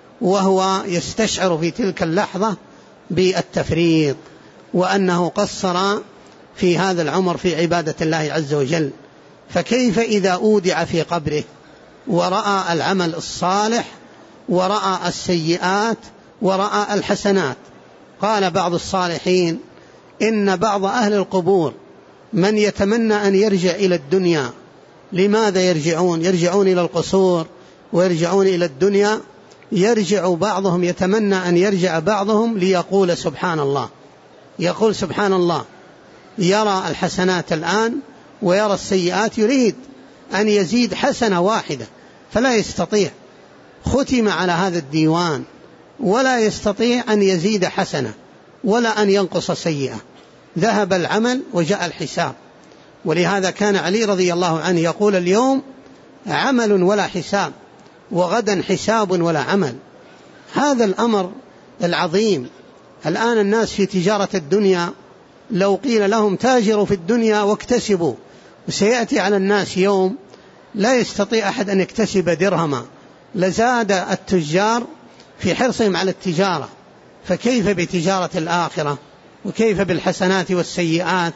وهو يستشعر في تلك اللحظة بالتفريط، وأنه قصر في هذا العمر في عبادة الله عز وجل. فكيف إذا أودع في قبره ورأى العمل الصالح ورأى السيئات ورأى الحسنات؟ قال بعض الصالحين إن بعض أهل القبور من يتمنى أن يرجع إلى الدنيا. لماذا يرجعون إلى القصور ويرجعون إلى الدنيا؟ يرجع بعضهم، يتمنى أن يرجع بعضهم ليقول سبحان الله، يقول سبحان الله، يرى الحسنات الآن ويرى السيئات يريد أن يزيد حسنة واحدة فلا يستطيع، ختم على هذا الديوان ولا يستطيع أن يزيد حسنة ولا أن ينقص سيئة، ذهب العمل وجاء الحساب. ولهذا كان علي رضي الله عنه يقول: اليوم عمل ولا حساب، وغدا حساب ولا عمل. هذا الأمر العظيم. الآن الناس في تجارة الدنيا لو قيل لهم تاجروا في الدنيا واكتسبوا، وسيأتي على الناس يوم لا يستطيع أحد أن يكتسب درهما، لزاد التجار في حرصهم على التجارة، فكيف بتجارة الآخرة؟ وكيف بالحسنات والسيئات؟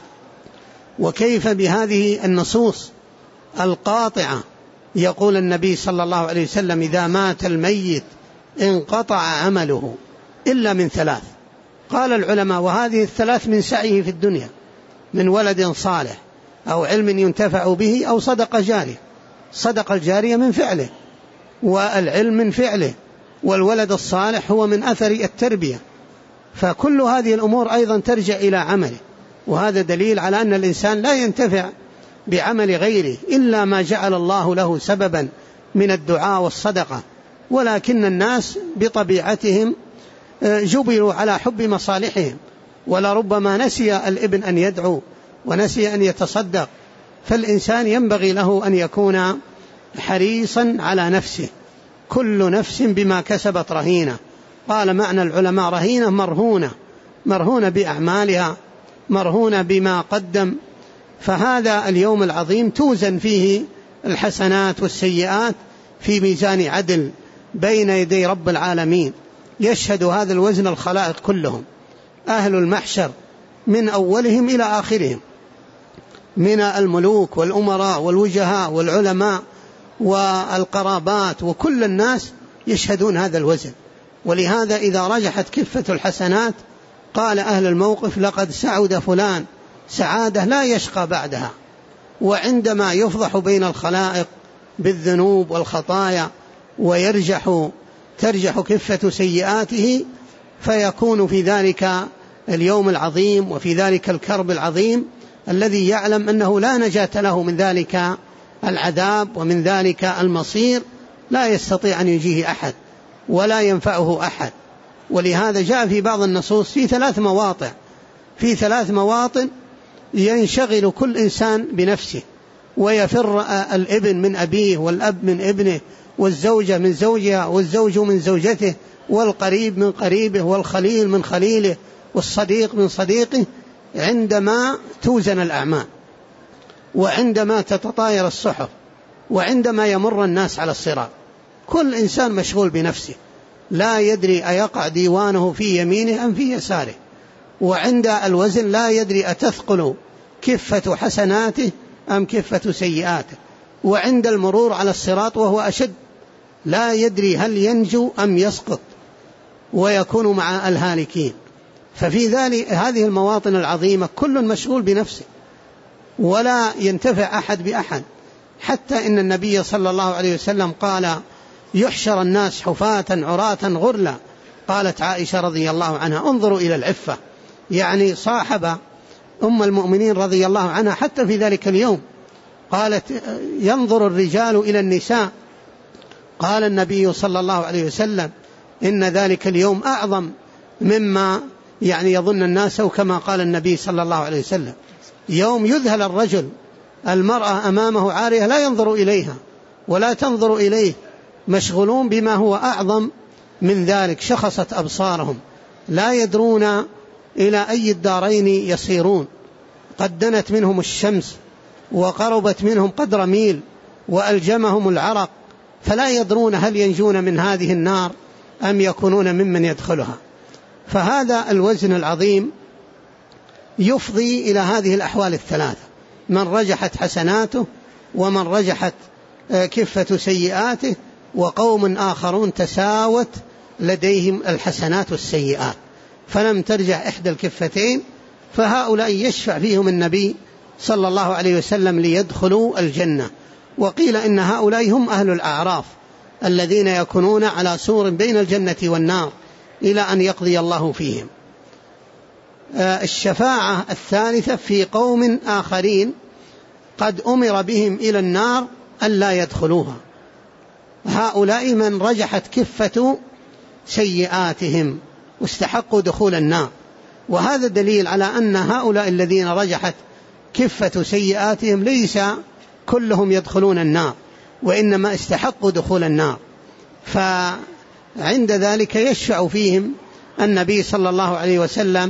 وكيف بهذه النصوص القاطعة؟ يقول النبي صلى الله عليه وسلم: إذا مات الميت انقطع عمله إلا من ثلاث. قال العلماء: وهذه الثلاث من سعيه في الدنيا، من ولد صالح أو علم ينتفع به أو صدقة جارية. صدقة الجارية من فعله، والعلم من فعله، والولد الصالح هو من أثر التربية. فكل هذه الأمور أيضا ترجع إلى عمله، وهذا دليل على أن الإنسان لا ينتفع بعمل غيره إلا ما جعل الله له سببا من الدعاء والصدقة. ولكن الناس بطبيعتهم جبلوا على حب مصالحهم، ولربما نسي الابن أن يدعو ونسي أن يتصدق. فالإنسان ينبغي له أن يكون حريصا على نفسه، كل نفس بما كسبت رهينة. قال معنى العلماء: رهينة مرهونة بأعمالها، مرهونة بما قدم. فهذا اليوم العظيم توزن فيه الحسنات والسيئات في ميزان عدل بين يدي رب العالمين. يشهد هذا الوزن الخلائق كلهم، أهل المحشر من أولهم إلى آخرهم، من الملوك والأمراء والوجهاء والعلماء والقرابات، وكل الناس يشهدون هذا الوزن. ولهذا إذا رجحت كفة الحسنات قال أهل الموقف: لقد سعد فلان سعادة لا يشقى بعدها. وعندما يفضح بين الخلائق بالذنوب والخطايا ترجح كفة سيئاته، فيكون في ذلك اليوم العظيم وفي ذلك الكرب العظيم الذي يعلم أنه لا نجاة له من ذلك العذاب ومن ذلك المصير، لا يستطيع أن يجيه أحد ولا ينفعه أحد. ولهذا جاء في بعض النصوص في ثلاث مواطن ينشغل كل إنسان بنفسه، ويفر الابن من أبيه، والأب من ابنه، والزوجة من زوجها، والزوج من زوجته، والقريب من قريبه، والخليل من خليله، والصديق من صديقه، عندما توزن الأعمال، وعندما تتطاير الصحف، وعندما يمر الناس على الصراط. كل إنسان مشغول بنفسه، لا يدري أيقع ديوانه في يمينه أم في يساره. وعند الوزن لا يدري أتثقل كفة حسناته أم كفة سيئاته. وعند المرور على الصراط وهو أشد، لا يدري هل ينجو أم يسقط ويكون مع الهالكين. ففي هذه المواطن العظيمة كل مشغول بنفسه، ولا ينتفع أحد بأحد. حتى إن النبي صلى الله عليه وسلم قال: يحشر الناس حفاة عراة غرلا. قالت عائشة رضي الله عنها: انظروا إلى العفة، يعني صاحب أم المؤمنين رضي الله عنها حتى في ذلك اليوم. قالت: ينظر الرجال إلى النساء. قال النبي صلى الله عليه وسلم: إن ذلك اليوم أعظم مما يظن الناس، وكما قال النبي صلى الله عليه وسلم: يوم يذهل الرجل، المرأة أمامه عارية لا ينظر إليها ولا تنظر إليه، مشغولون بما هو أعظم من ذلك. شخصت أبصارهم، لا يدرون إلى أي الدارين يصيرون. قد دنت منهم الشمس وقربت منهم قدر ميل، وألجمهم العرق، فلا يدرون هل ينجون من هذه النار أم يكونون ممن يدخلها. فهذا الوزن العظيم يفضي إلى هذه الأحوال الثلاثة: من رجحت حسناته، ومن رجحت كفة سيئاته، وقوم آخرون تساوت لديهم الحسنات والسيئات فلم ترجع إحدى الكفتين، فهؤلاء يشفع فيهم النبي صلى الله عليه وسلم ليدخلوا الجنة. وقيل إن هؤلاء هم أهل الأعراف الذين يكونون على سور بين الجنة والنار إلى أن يقضي الله فيهم. الشفاعة الثالثة في قوم آخرين قد أمر بهم إلى النار ألا يدخلوها. هؤلاء من رجحت كفة سيئاتهم واستحقوا دخول النار، وهذا دليل على أن هؤلاء الذين رجحت كفة سيئاتهم ليس كلهم يدخلون النار، وإنما استحقوا دخول النار. فعند ذلك يشفع فيهم النبي صلى الله عليه وسلم،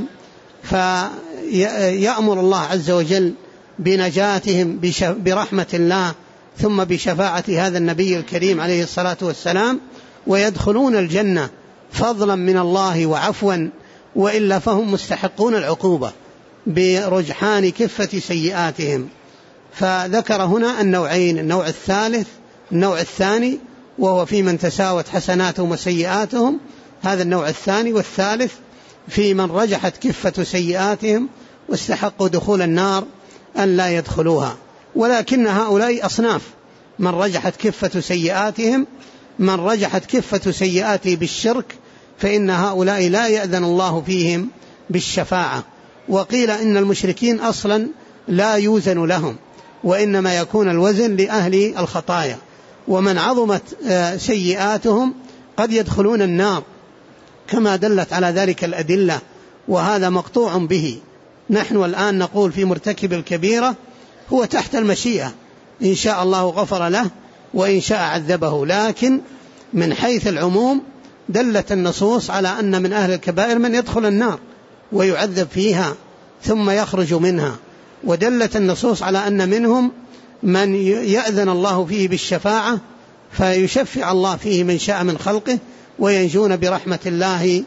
فيأمر الله عز وجل بنجاتهم برحمة الله ثم بشفاعة هذا النبي الكريم عليه الصلاة والسلام، ويدخلون الجنة فضلا من الله وعفوا، وإلا فهم مستحقون العقوبة برجحان كفة سيئاتهم. فذكر هنا النوعين، النوع الثاني وهو في من تساوت حسناتهم وسيئاتهم، هذا النوع الثاني، والثالث في من رجحت كفة سيئاتهم واستحقوا دخول النار أن لا يدخلوها. ولكن هؤلاء أصناف: من رجحت كفة سيئاتهم، من رجحت كفة سيئاته بالشرك فإن هؤلاء لا يأذن الله فيهم بالشفاعة. وقيل إن المشركين أصلا لا يوزن لهم، وإنما يكون الوزن لأهل الخطايا. ومن عظمت سيئاتهم قد يدخلون النار كما دلت على ذلك الأدلة، وهذا مقطوع به. نحن الآن نقول في مرتكب الكبيرة هو تحت المشيئة، إن شاء الله غفر له وإن شاء عذبه، لكن من حيث العموم دلت النصوص على أن من أهل الكبائر من يدخل النار ويعذب فيها ثم يخرج منها، ودلت النصوص على أن منهم من يأذن الله فيه بالشفاعة فيشفع الله فيه من شاء من خلقه وينجون برحمة الله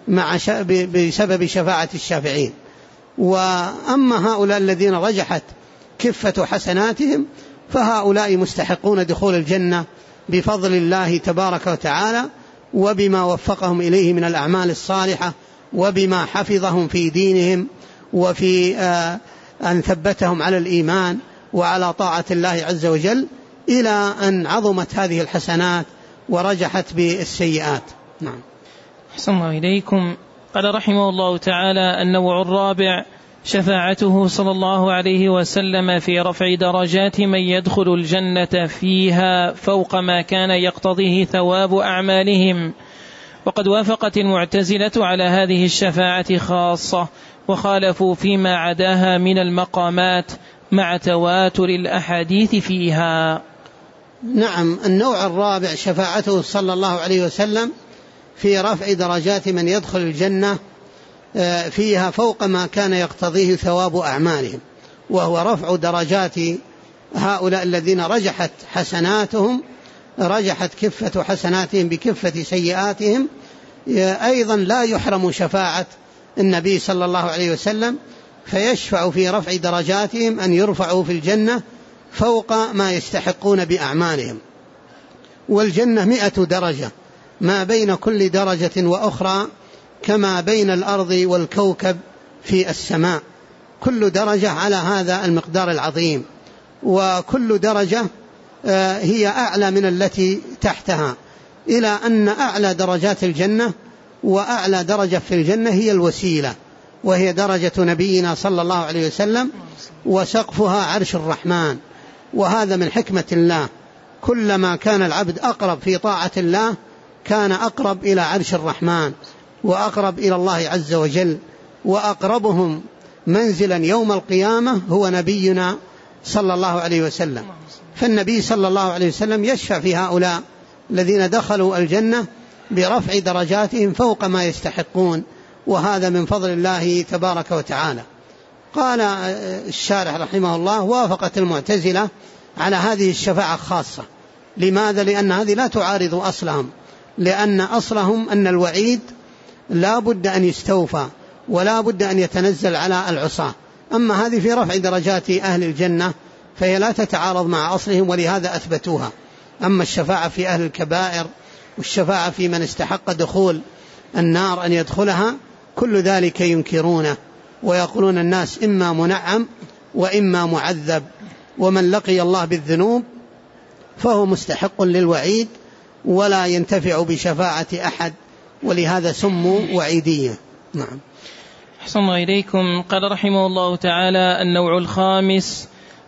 بسبب شفاعة الشافعين. وأما هؤلاء الذين رجحت كفة حسناتهم فهؤلاء مستحقون دخول الجنة بفضل الله تبارك وتعالى، وبما وفقهم إليه من الأعمال الصالحة، وبما حفظهم في دينهم، وفي أن ثبتهم على الإيمان وعلى طاعة الله عز وجل، إلى أن عظمت هذه الحسنات ورجحت بالسيئات. نعم. أحسن الله إليكم. قال رحمه الله تعالى: النوع الرابع شفاعته صلى الله عليه وسلم في رفع درجات من يدخل الجنة فيها فوق ما كان يقتضيه ثواب أعمالهم. وقد وافقت المعتزلة على هذه الشفاعة خاصة، وخالفوا فيما عداها من المقامات مع تواتر الأحاديث فيها. نعم. النوع الرابع شفاعته صلى الله عليه وسلم في رفع درجات من يدخل الجنة فيها فوق ما كان يقتضيه ثواب أعمالهم، وهو رفع درجات هؤلاء الذين رجحت حسناتهم، رجحت كفة حسناتهم بكفة سيئاتهم. أيضا لا يحرم شفاعة النبي صلى الله عليه وسلم، فيشفع في رفع درجاتهم أن يرفعوا في الجنة فوق ما يستحقون بأعمالهم. والجنة 100 درجة، ما بين كل درجة وأخرى كما بين الأرض والكوكب في السماء، كل درجة على هذا المقدار العظيم، وكل درجة هي أعلى من التي تحتها، إلى أن أعلى درجات الجنة وأعلى درجة في الجنة هي الوسيلة، وهي درجة نبينا صلى الله عليه وسلم، وسقفها عرش الرحمن. وهذا من حكمة الله، كلما كان العبد أقرب في طاعة الله كان أقرب إلى عرش الرحمن وأقرب إلى الله عز وجل. وأقربهم منزلا يوم القيامة هو نبينا صلى الله عليه وسلم. فالنبي صلى الله عليه وسلم يشفع في هؤلاء الذين دخلوا الجنة برفع درجاتهم فوق ما يستحقون، وهذا من فضل الله تبارك وتعالى. قال الشارح رحمه الله: وافقت المعتزلة على هذه الشفاعة خاصة. لماذا؟ لأن هذه لا تعارض أصلهم، لأن أصلهم أن الوعيد لا بد أن يستوفى ولا بد أن يتنزل على العصاة. أما هذه في رفع درجات أهل الجنة فهي لا تتعارض مع أصلهم، ولهذا أثبتوها. أما الشفاعة في أهل الكبائر والشفاعة في من استحق دخول النار أن يدخلها، كل ذلك ينكرونه ويقولون الناس إما منعم وإما معذب، ومن لقي الله بالذنوب فهو مستحق للوعيد ولا ينتفع بشفاعة أحد، ولهذا سموا وعيدية. نعم. أحسن الله إليكم. قال رحمه الله تعالى: النوع الخامس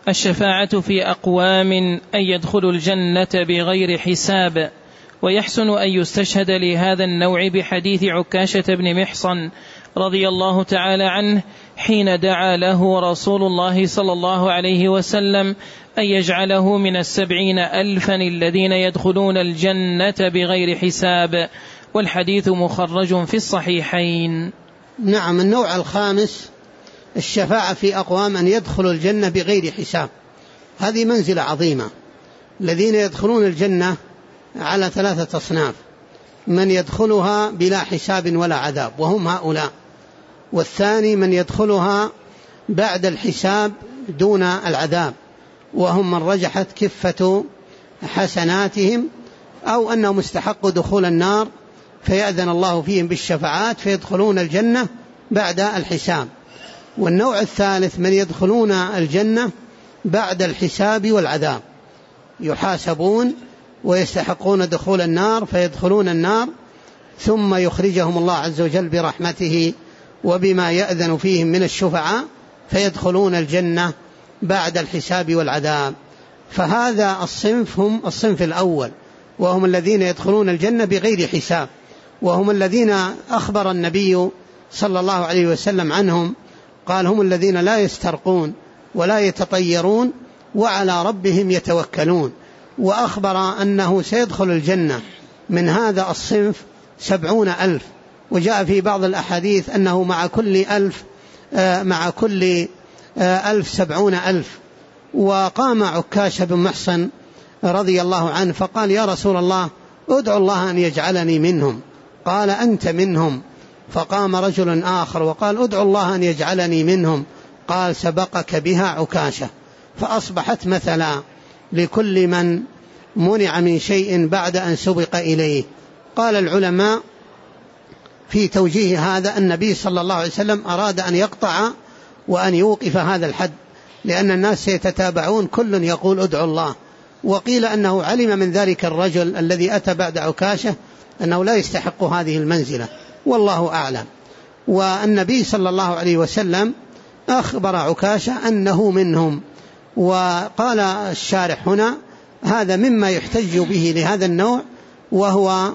الشفاعة في أقوام أن يدخلوا الجنة بغير حساب. ويحسن أن يستشهد لهذا النوع بحديث عكاشة بن محصن رضي الله تعالى عنه حين دعا له رسول الله صلى الله عليه وسلم أن يجعله من 70,000 الذين يدخلون الجنة بغير حساب، والحديث مخرج في الصحيحين. نعم. النوع الخامس الشفاعة في أقوام أن يدخلوا الجنة بغير حساب. هذه منزلة عظيمة. الذين يدخلون الجنة على 3 أصناف: من يدخلها بلا حساب ولا عذاب وهم هؤلاء، والثاني من يدخلها بعد الحساب دون العذاب وهم من رجحت كفة حسناتهم أو أنهم استحقوا دخول النار فيأذن الله فيهم بالشفاعات فيدخلون الجنة بعد الحساب. والنوع الثالث من يدخلون الجنة بعد الحساب والعذاب، يحاسبون ويستحقون دخول النار فيدخلون النار ثم يخرجهم الله عز وجل برحمته وبما يأذن فيهم من الشفعاء فيدخلون الجنة بعد الحساب والعذاب. فهذا الصنف هم الصنف الأول، وهم الذين يدخلون الجنة بغير حساب، وهم الذين أخبر النبي صلى الله عليه وسلم عنهم، قال: هم الذين لا يسترقون ولا يتطيرون وعلى ربهم يتوكلون. وأخبر أنه سيدخل الجنة من هذا الصنف 70,000، وجاء في بعض الأحاديث أنه مع كل 1000 70,000. وقام عكاشة بن محصن رضي الله عنه فقال: يا رسول الله، ادعو الله أن يجعلني منهم. قال: أنت منهم. فقام رجل آخر وقال: ادعو الله أن يجعلني منهم. قال: سبقك بها عكاشة. فأصبحت مثلا لكل من منع من شيء بعد أن سبق إليه. قال العلماء في توجيه هذا: النبي صلى الله عليه وسلم أراد أن يقطع وأن يوقف هذا الحد، لأن الناس سيتتابعون كل يقول ادعو الله. وقيل أنه علم من ذلك الرجل الذي أتى بعد عكاشة أنه لا يستحق هذه المنزلة، والله أعلم. والنبي صلى الله عليه وسلم أخبر عكاشة أنه منهم. وقال الشارح هنا: هذا مما يحتج به لهذا النوع، وهو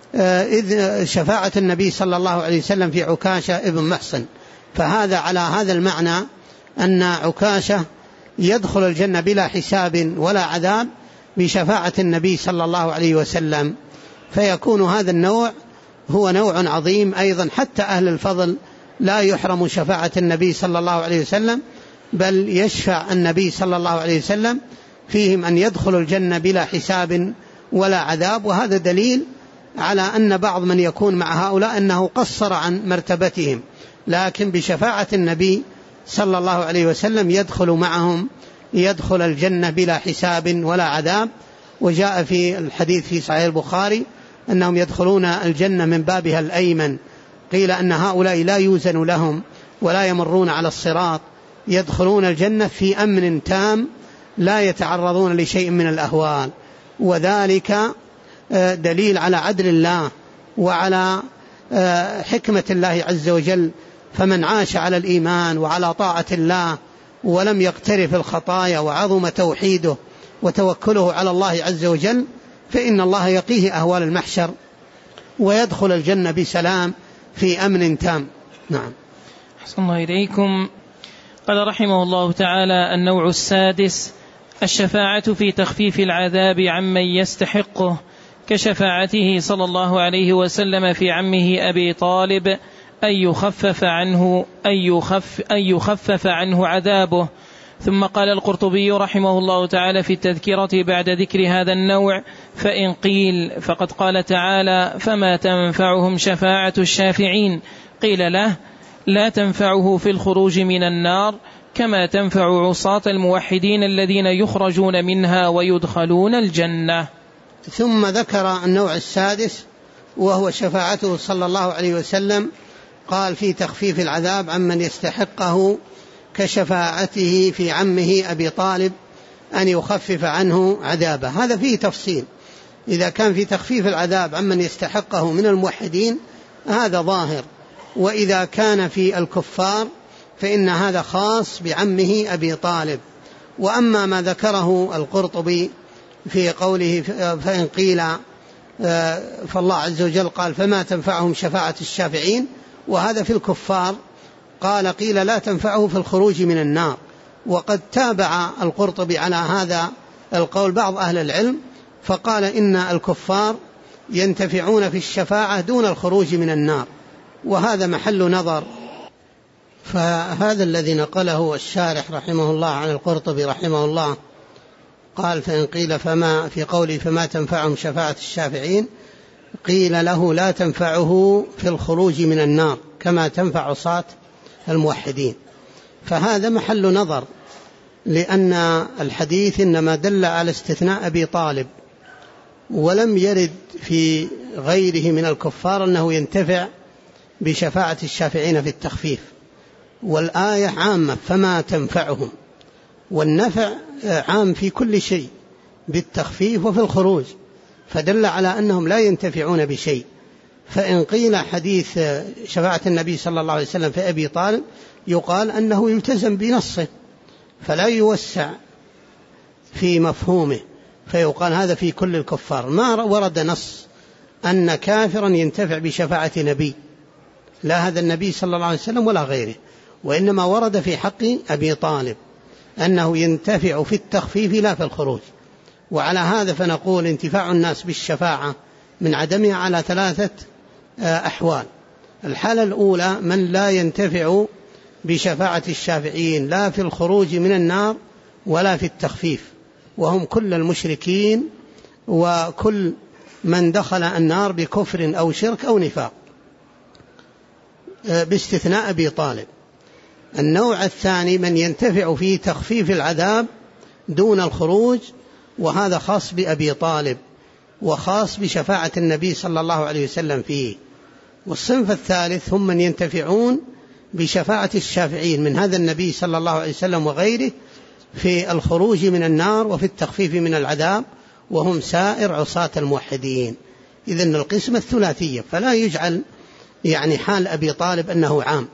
إذ شفاعة النبي صلى الله عليه وسلم في عكاشة ابن محصن. فهذا على هذا المعنى أن عكاشة يدخل الجنة بلا حساب ولا عذاب بشفاعة النبي صلى الله عليه وسلم. فيكون هذا النوع هو نوع عظيم أيضا، حتى أهل الفضل لا يحرم شفاعة النبي صلى الله عليه وسلم، بل يشفع النبي صلى الله عليه وسلم فيهم أن يدخلوا الجنة بلا حساب ولا عذاب. وهذا دليل على أن بعض من يكون مع هؤلاء أنه قصر عن مرتبتهم، لكن بشفاعة النبي صلى الله عليه وسلم يدخل معهم، يدخل الجنة بلا حساب ولا عذاب. وجاء في الحديث في صحيح البخاري أنهم يدخلون الجنة من بابها الأيمن. قيل أن هؤلاء لا يوزن لهم ولا يمرون على الصراط، يدخلون الجنة في أمن تام لا يتعرضون لشيء من الأهوال. وذلك دليل على عدل الله وعلى حكمة الله عز وجل. فمن عاش على الإيمان وعلى طاعة الله ولم يقترف الخطايا وعظم توحيده وتوكله على الله عز وجل، فإن الله يقيه أهوال المحشر ويدخل الجنة بسلام في أمن تام. نعم. أحسن الله إليكم. قال رحمه الله تعالى: النوع السادس الشفاعة في تخفيف العذاب عمن يستحقه، كشفاعته صلى الله عليه وسلم في عمه أبي طالب أن يخفف عنه عذابه. ثم قال القرطبي رحمه الله تعالى في التذكرة بعد ذكر هذا النوع: فإن قيل فقد قال تعالى: فما تنفعهم شفاعة الشافعين. قيل له: لا تنفعه في الخروج من النار كما تنفع عصاة الموحدين الذين يخرجون منها ويدخلون الجنة. ثم ذكر النوع السادس وهو شفاعته صلى الله عليه وسلم، قال: في تخفيف العذاب عمن يستحقه، كشفاعته في عمه أبي طالب أن يخفف عنه عذابه. هذا فيه تفصيل. إذا كان في تخفيف العذاب عمن يستحقه من الموحدين هذا ظاهر، وإذا كان في الكفار فإن هذا خاص بعمه أبي طالب. وأما ما ذكره القرطبي في قوله فإن قيل فالله عز وجل قال فما تنفعهم شفاعة الشافعين، وهذا في الكفار، قال قيل لا تنفعه في الخروج من النار. وقد تابع القرطبي على هذا القول بعض أهل العلم فقال إن الكفار ينتفعون في الشفاعة دون الخروج من النار، وهذا محل نظر. فهذا الذي نقله الشارح رحمه الله عن القرطبي رحمه الله، قال فإن قيل فما في قوله فما تنفعهم شفاعة الشافعين، قيل له لا تنفعه في الخروج من النار كما تنفع عصاة الموحدين. فهذا محل نظر، لأن الحديث إنما دل على استثناء أبي طالب، ولم يرد في غيره من الكفار أنه ينتفع بشفاعة الشافعين في التخفيف، والآية عامة فما تنفعهم، والنفع عام في كل شيء بالتخفيف وفي الخروج، فدل على أنهم لا ينتفعون بشيء. فإن قيل حديث شفاعة النبي صلى الله عليه وسلم في أبي طالب يقال أنه يلتزم بنصه فلا يوسع في مفهومه، فيقال هذا في كل الكفار. ما ورد نص أن كافرا ينتفع بشفاعة نبي، لا هذا النبي صلى الله عليه وسلم ولا غيره، وإنما ورد في حق أبي طالب أنه ينتفع في التخفيف لا في الخروج. وعلى هذا فنقول انتفاع الناس بالشفاعة من عدمها على 3 أحوال. الحالة الأولى من لا ينتفع بشفاعة الشافعين لا في الخروج من النار ولا في التخفيف، وهم كل المشركين وكل من دخل النار بكفر أو شرك أو نفاق باستثناء أبي طالب. النوع الثاني من ينتفع في تخفيف العذاب دون الخروج، وهذا خاص بأبي طالب وخاص بشفاعة النبي صلى الله عليه وسلم فيه. والصنف الثالث هم من ينتفعون بشفاعة الشافعين من هذا النبي صلى الله عليه وسلم وغيره في الخروج من النار وفي التخفيف من العذاب، وهم سائر عصاة الموحدين. إذن القسمة الثلاثية، فلا يجعل يعني حال أبي طالب أنه عام،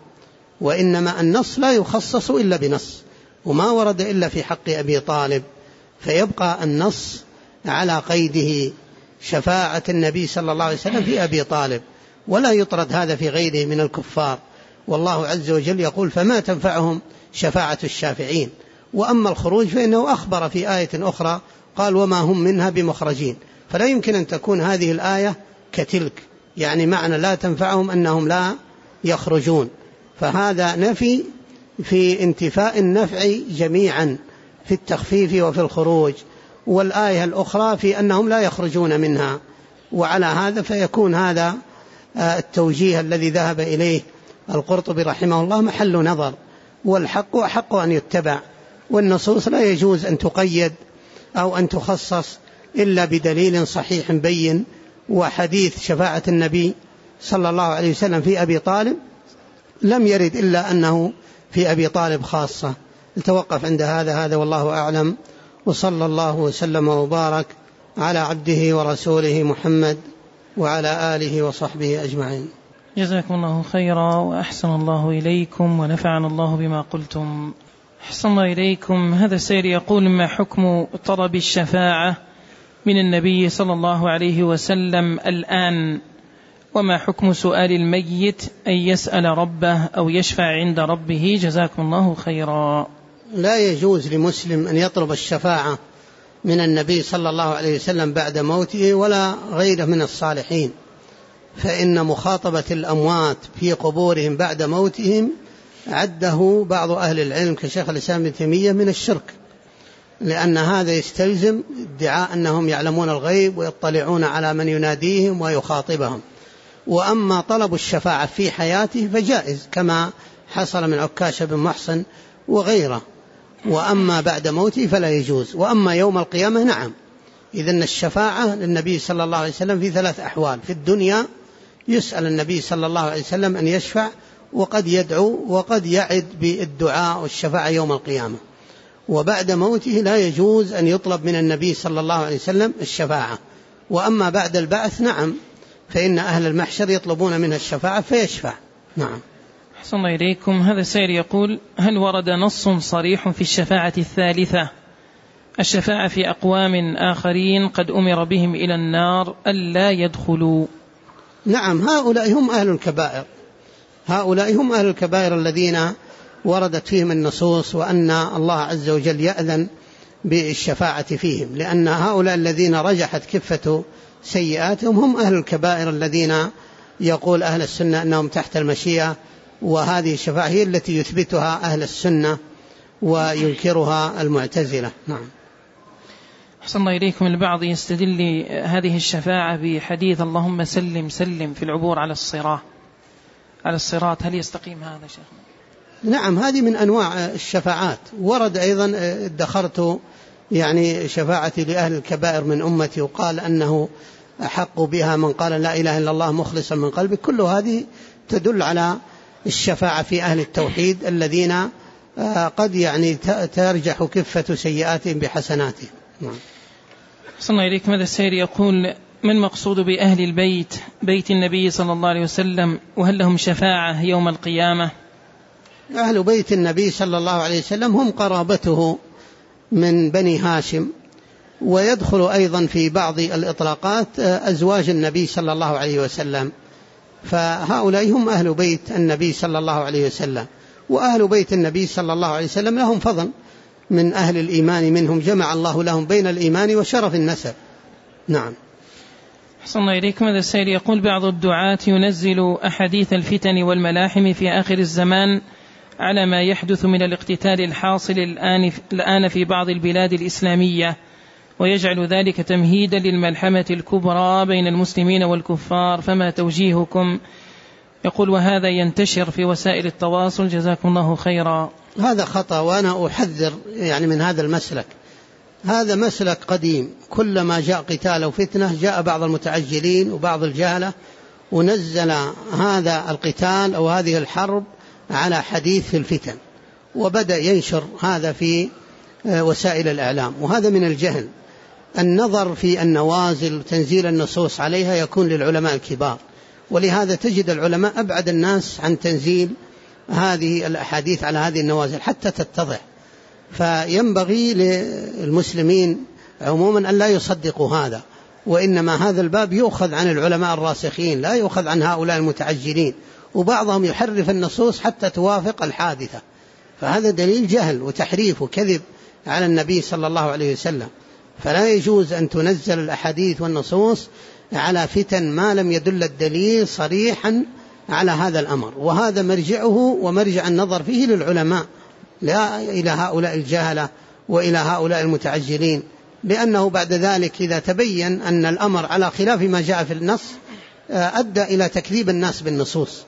وإنما النص لا يخصص إلا بنص، وما ورد إلا في حق أبي طالب، فيبقى النص على قيده شفاعة النبي صلى الله عليه وسلم في أبي طالب، ولا يطرد هذا في غيره من الكفار. والله عز وجل يقول فما تنفعهم شفاعة الشافعين. وأما الخروج فإنه أخبر في آية أخرى قال وما هم منها بمخرجين، فلا يمكن أن تكون هذه الآية كتلك، يعني معنى لا تنفعهم أنهم لا يخرجون، فهذا نفي في انتفاء النفع جميعا في التخفيف وفي الخروج، والآية الأخرى في أنهم لا يخرجون منها. وعلى هذا فيكون هذا التوجيه الذي ذهب إليه القرطبي رحمه الله محل نظر، والحق أحق أن يتبع، والنصوص لا يجوز أن تقيد أو أن تخصص إلا بدليل صحيح بين. وحديث شفاعة النبي صلى الله عليه وسلم في أبي طالب لم يرد إلا أنه في أبي طالب خاصة. نتوقف عند هذا والله أعلم، وصلى الله وسلم وبارك على عبده ورسوله محمد وعلى آله وصحبه أجمعين. جزاكم الله خيرا وأحسن الله إليكم ونفعنا الله بما قلتم. أحسن الله إليكم. هذا السائل يقول ما حكم طلب الشفاعة من النبي صلى الله عليه وسلم الآن، وما حكم سؤال الميت أن يسأل ربه أو يشفع عند ربه؟ جزاكم الله خيرا. لا يجوز لمسلم أن يطلب الشفاعة من النبي صلى الله عليه وسلم بعد موته ولا غيره من الصالحين، فإن مخاطبة الأموات في قبورهم بعد موتهم عده بعض أهل العلم كشيخ الإسلام ابن تيمية من الشرك، لأن هذا يستلزم ادعاء أنهم يعلمون الغيب ويطلعون على من يناديهم ويخاطبهم. وأما طلب الشفاعة في حياته فجائز كما حصل من عكاشة بن محصن وغيره، وأما بعد موته فلا يجوز. وأما يوم القيامة نعم، إذن الشفاعة للنبي صلى الله عليه وسلم في 3 أحوال. في الدنيا يسأل النبي صلى الله عليه وسلم أن يشفع، وقد يدعو وقد يعد بالدعاء والشفاعة يوم القيامة. وبعد موته لا يجوز أن يطلب من النبي صلى الله عليه وسلم الشفاعة. وأما بعد البعث نعم، فإن أهل المحشر يطلبون منها الشفاعة فيشفع. نعم. أحسن الله إليكم. هذا السائل يقول: هل ورد نص صريح في الشفاعة الثالثة، الشفاعة في أقوام آخرين قد أمر بهم إلى النار ألا يدخلوا؟ نعم، هؤلاء هم أهل الكبائر، هؤلاء هم أهل الكبائر الذين وردت فيهم النصوص وأن الله عز وجل يأذن بالشفاعة فيهم، لأن هؤلاء الذين رجحت كفة سيئاتهم هم أهل الكبائر الذين يقول أهل السنة أنهم تحت المشيئة، وهذه الشفاعة هي التي يثبتها أهل السنة وينكرها المعتزلة. نعم. أحسن الله إليكم. البعض يستدل هذه الشفاعة بحديث اللهم سلم سلم في العبور على الصراط، هل يستقيم هذا شيخ؟ نعم، هذه من أنواع الشفاعات. ورد أيضا ادخرت يعني شفاعتي لأهل الكبائر من أمتي، وقال أنه أحق بها من قال لا إله إلا الله مخلصا من قلبه. كل هذه تدل على الشفاعة في أهل التوحيد الذين قد يعني ترجح كفة سيئاتهم بحسناتهم. صلى الله عليكم. هذا السائل يقول: ما المقصود بأهل البيت، بيت النبي صلى الله عليه وسلم، وهل لهم شفاعة يوم القيامة؟ أهل بيت النبي صلى الله عليه وسلم هم قرابته من بني هاشم، ويدخل أيضا في بعض الإطلاقات أزواج النبي صلى الله عليه وسلم، فهؤلاء هم أهل بيت النبي صلى الله عليه وسلم. وأهل بيت النبي صلى الله عليه وسلم لهم فضل من أهل الإيمان منهم، جمع الله لهم بين الإيمان وشرف النسب. نعم. أحسن الله إليكم. هذا السائل يقول: بعض الدعاة ينزل أحاديث الفتن والملاحم في آخر الزمان على ما يحدث من الاقتتال الحاصل الآن في بعض البلاد الإسلامية، ويجعل ذلك تمهيدا للملحمة الكبرى بين المسلمين والكفار، فما توجيهكم؟ يقول: وهذا ينتشر في وسائل التواصل، جزاكم الله خيرا. هذا خطأ، وأنا أحذر يعني من هذا المسلك. هذا مسلك قديم، كلما جاء قتال أو فتنة جاء بعض المتعجلين وبعض الجهلة ونزل هذا القتال أو هذه الحرب على حديث في الفتن، وبدأ ينشر هذا في وسائل الإعلام، وهذا من الجهل. النظر في النوازل وتنزيل النصوص عليها يكون للعلماء الكبار، ولهذا تجد العلماء أبعد الناس عن تنزيل هذه الأحاديث على هذه النوازل حتى تتضح. فينبغي للمسلمين عموما أن لا يصدقوا هذا، وإنما هذا الباب يؤخذ عن العلماء الراسخين، لا يؤخذ عن هؤلاء المتعجلين، وبعضهم يحرف النصوص حتى توافق الحادثة، فهذا دليل جهل وتحريف وكذب على النبي صلى الله عليه وسلم. فلا يجوز أن تنزل الأحاديث والنصوص على فتن ما لم يدل الدليل صريحا على هذا الأمر، وهذا مرجعه ومرجع النظر فيه للعلماء، لا إلى هؤلاء الجهلة وإلى هؤلاء المتعجلين، لأنه بعد ذلك إذا تبين أن الأمر على خلاف ما جاء في النص أدى إلى تكذيب الناس بالنصوص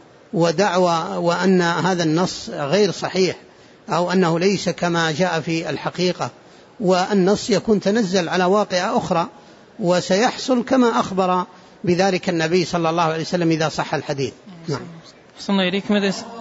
ودعوى وأن هذا النص غير صحيح أو أنه ليس كما جاء في الحقيقة، والنص يكون تنزل على واقع أخرى، وسيحصل كما أخبر بذلك النبي صلى الله عليه وسلم إذا صح الحديث. نعم. صلى الله عليه وسلم.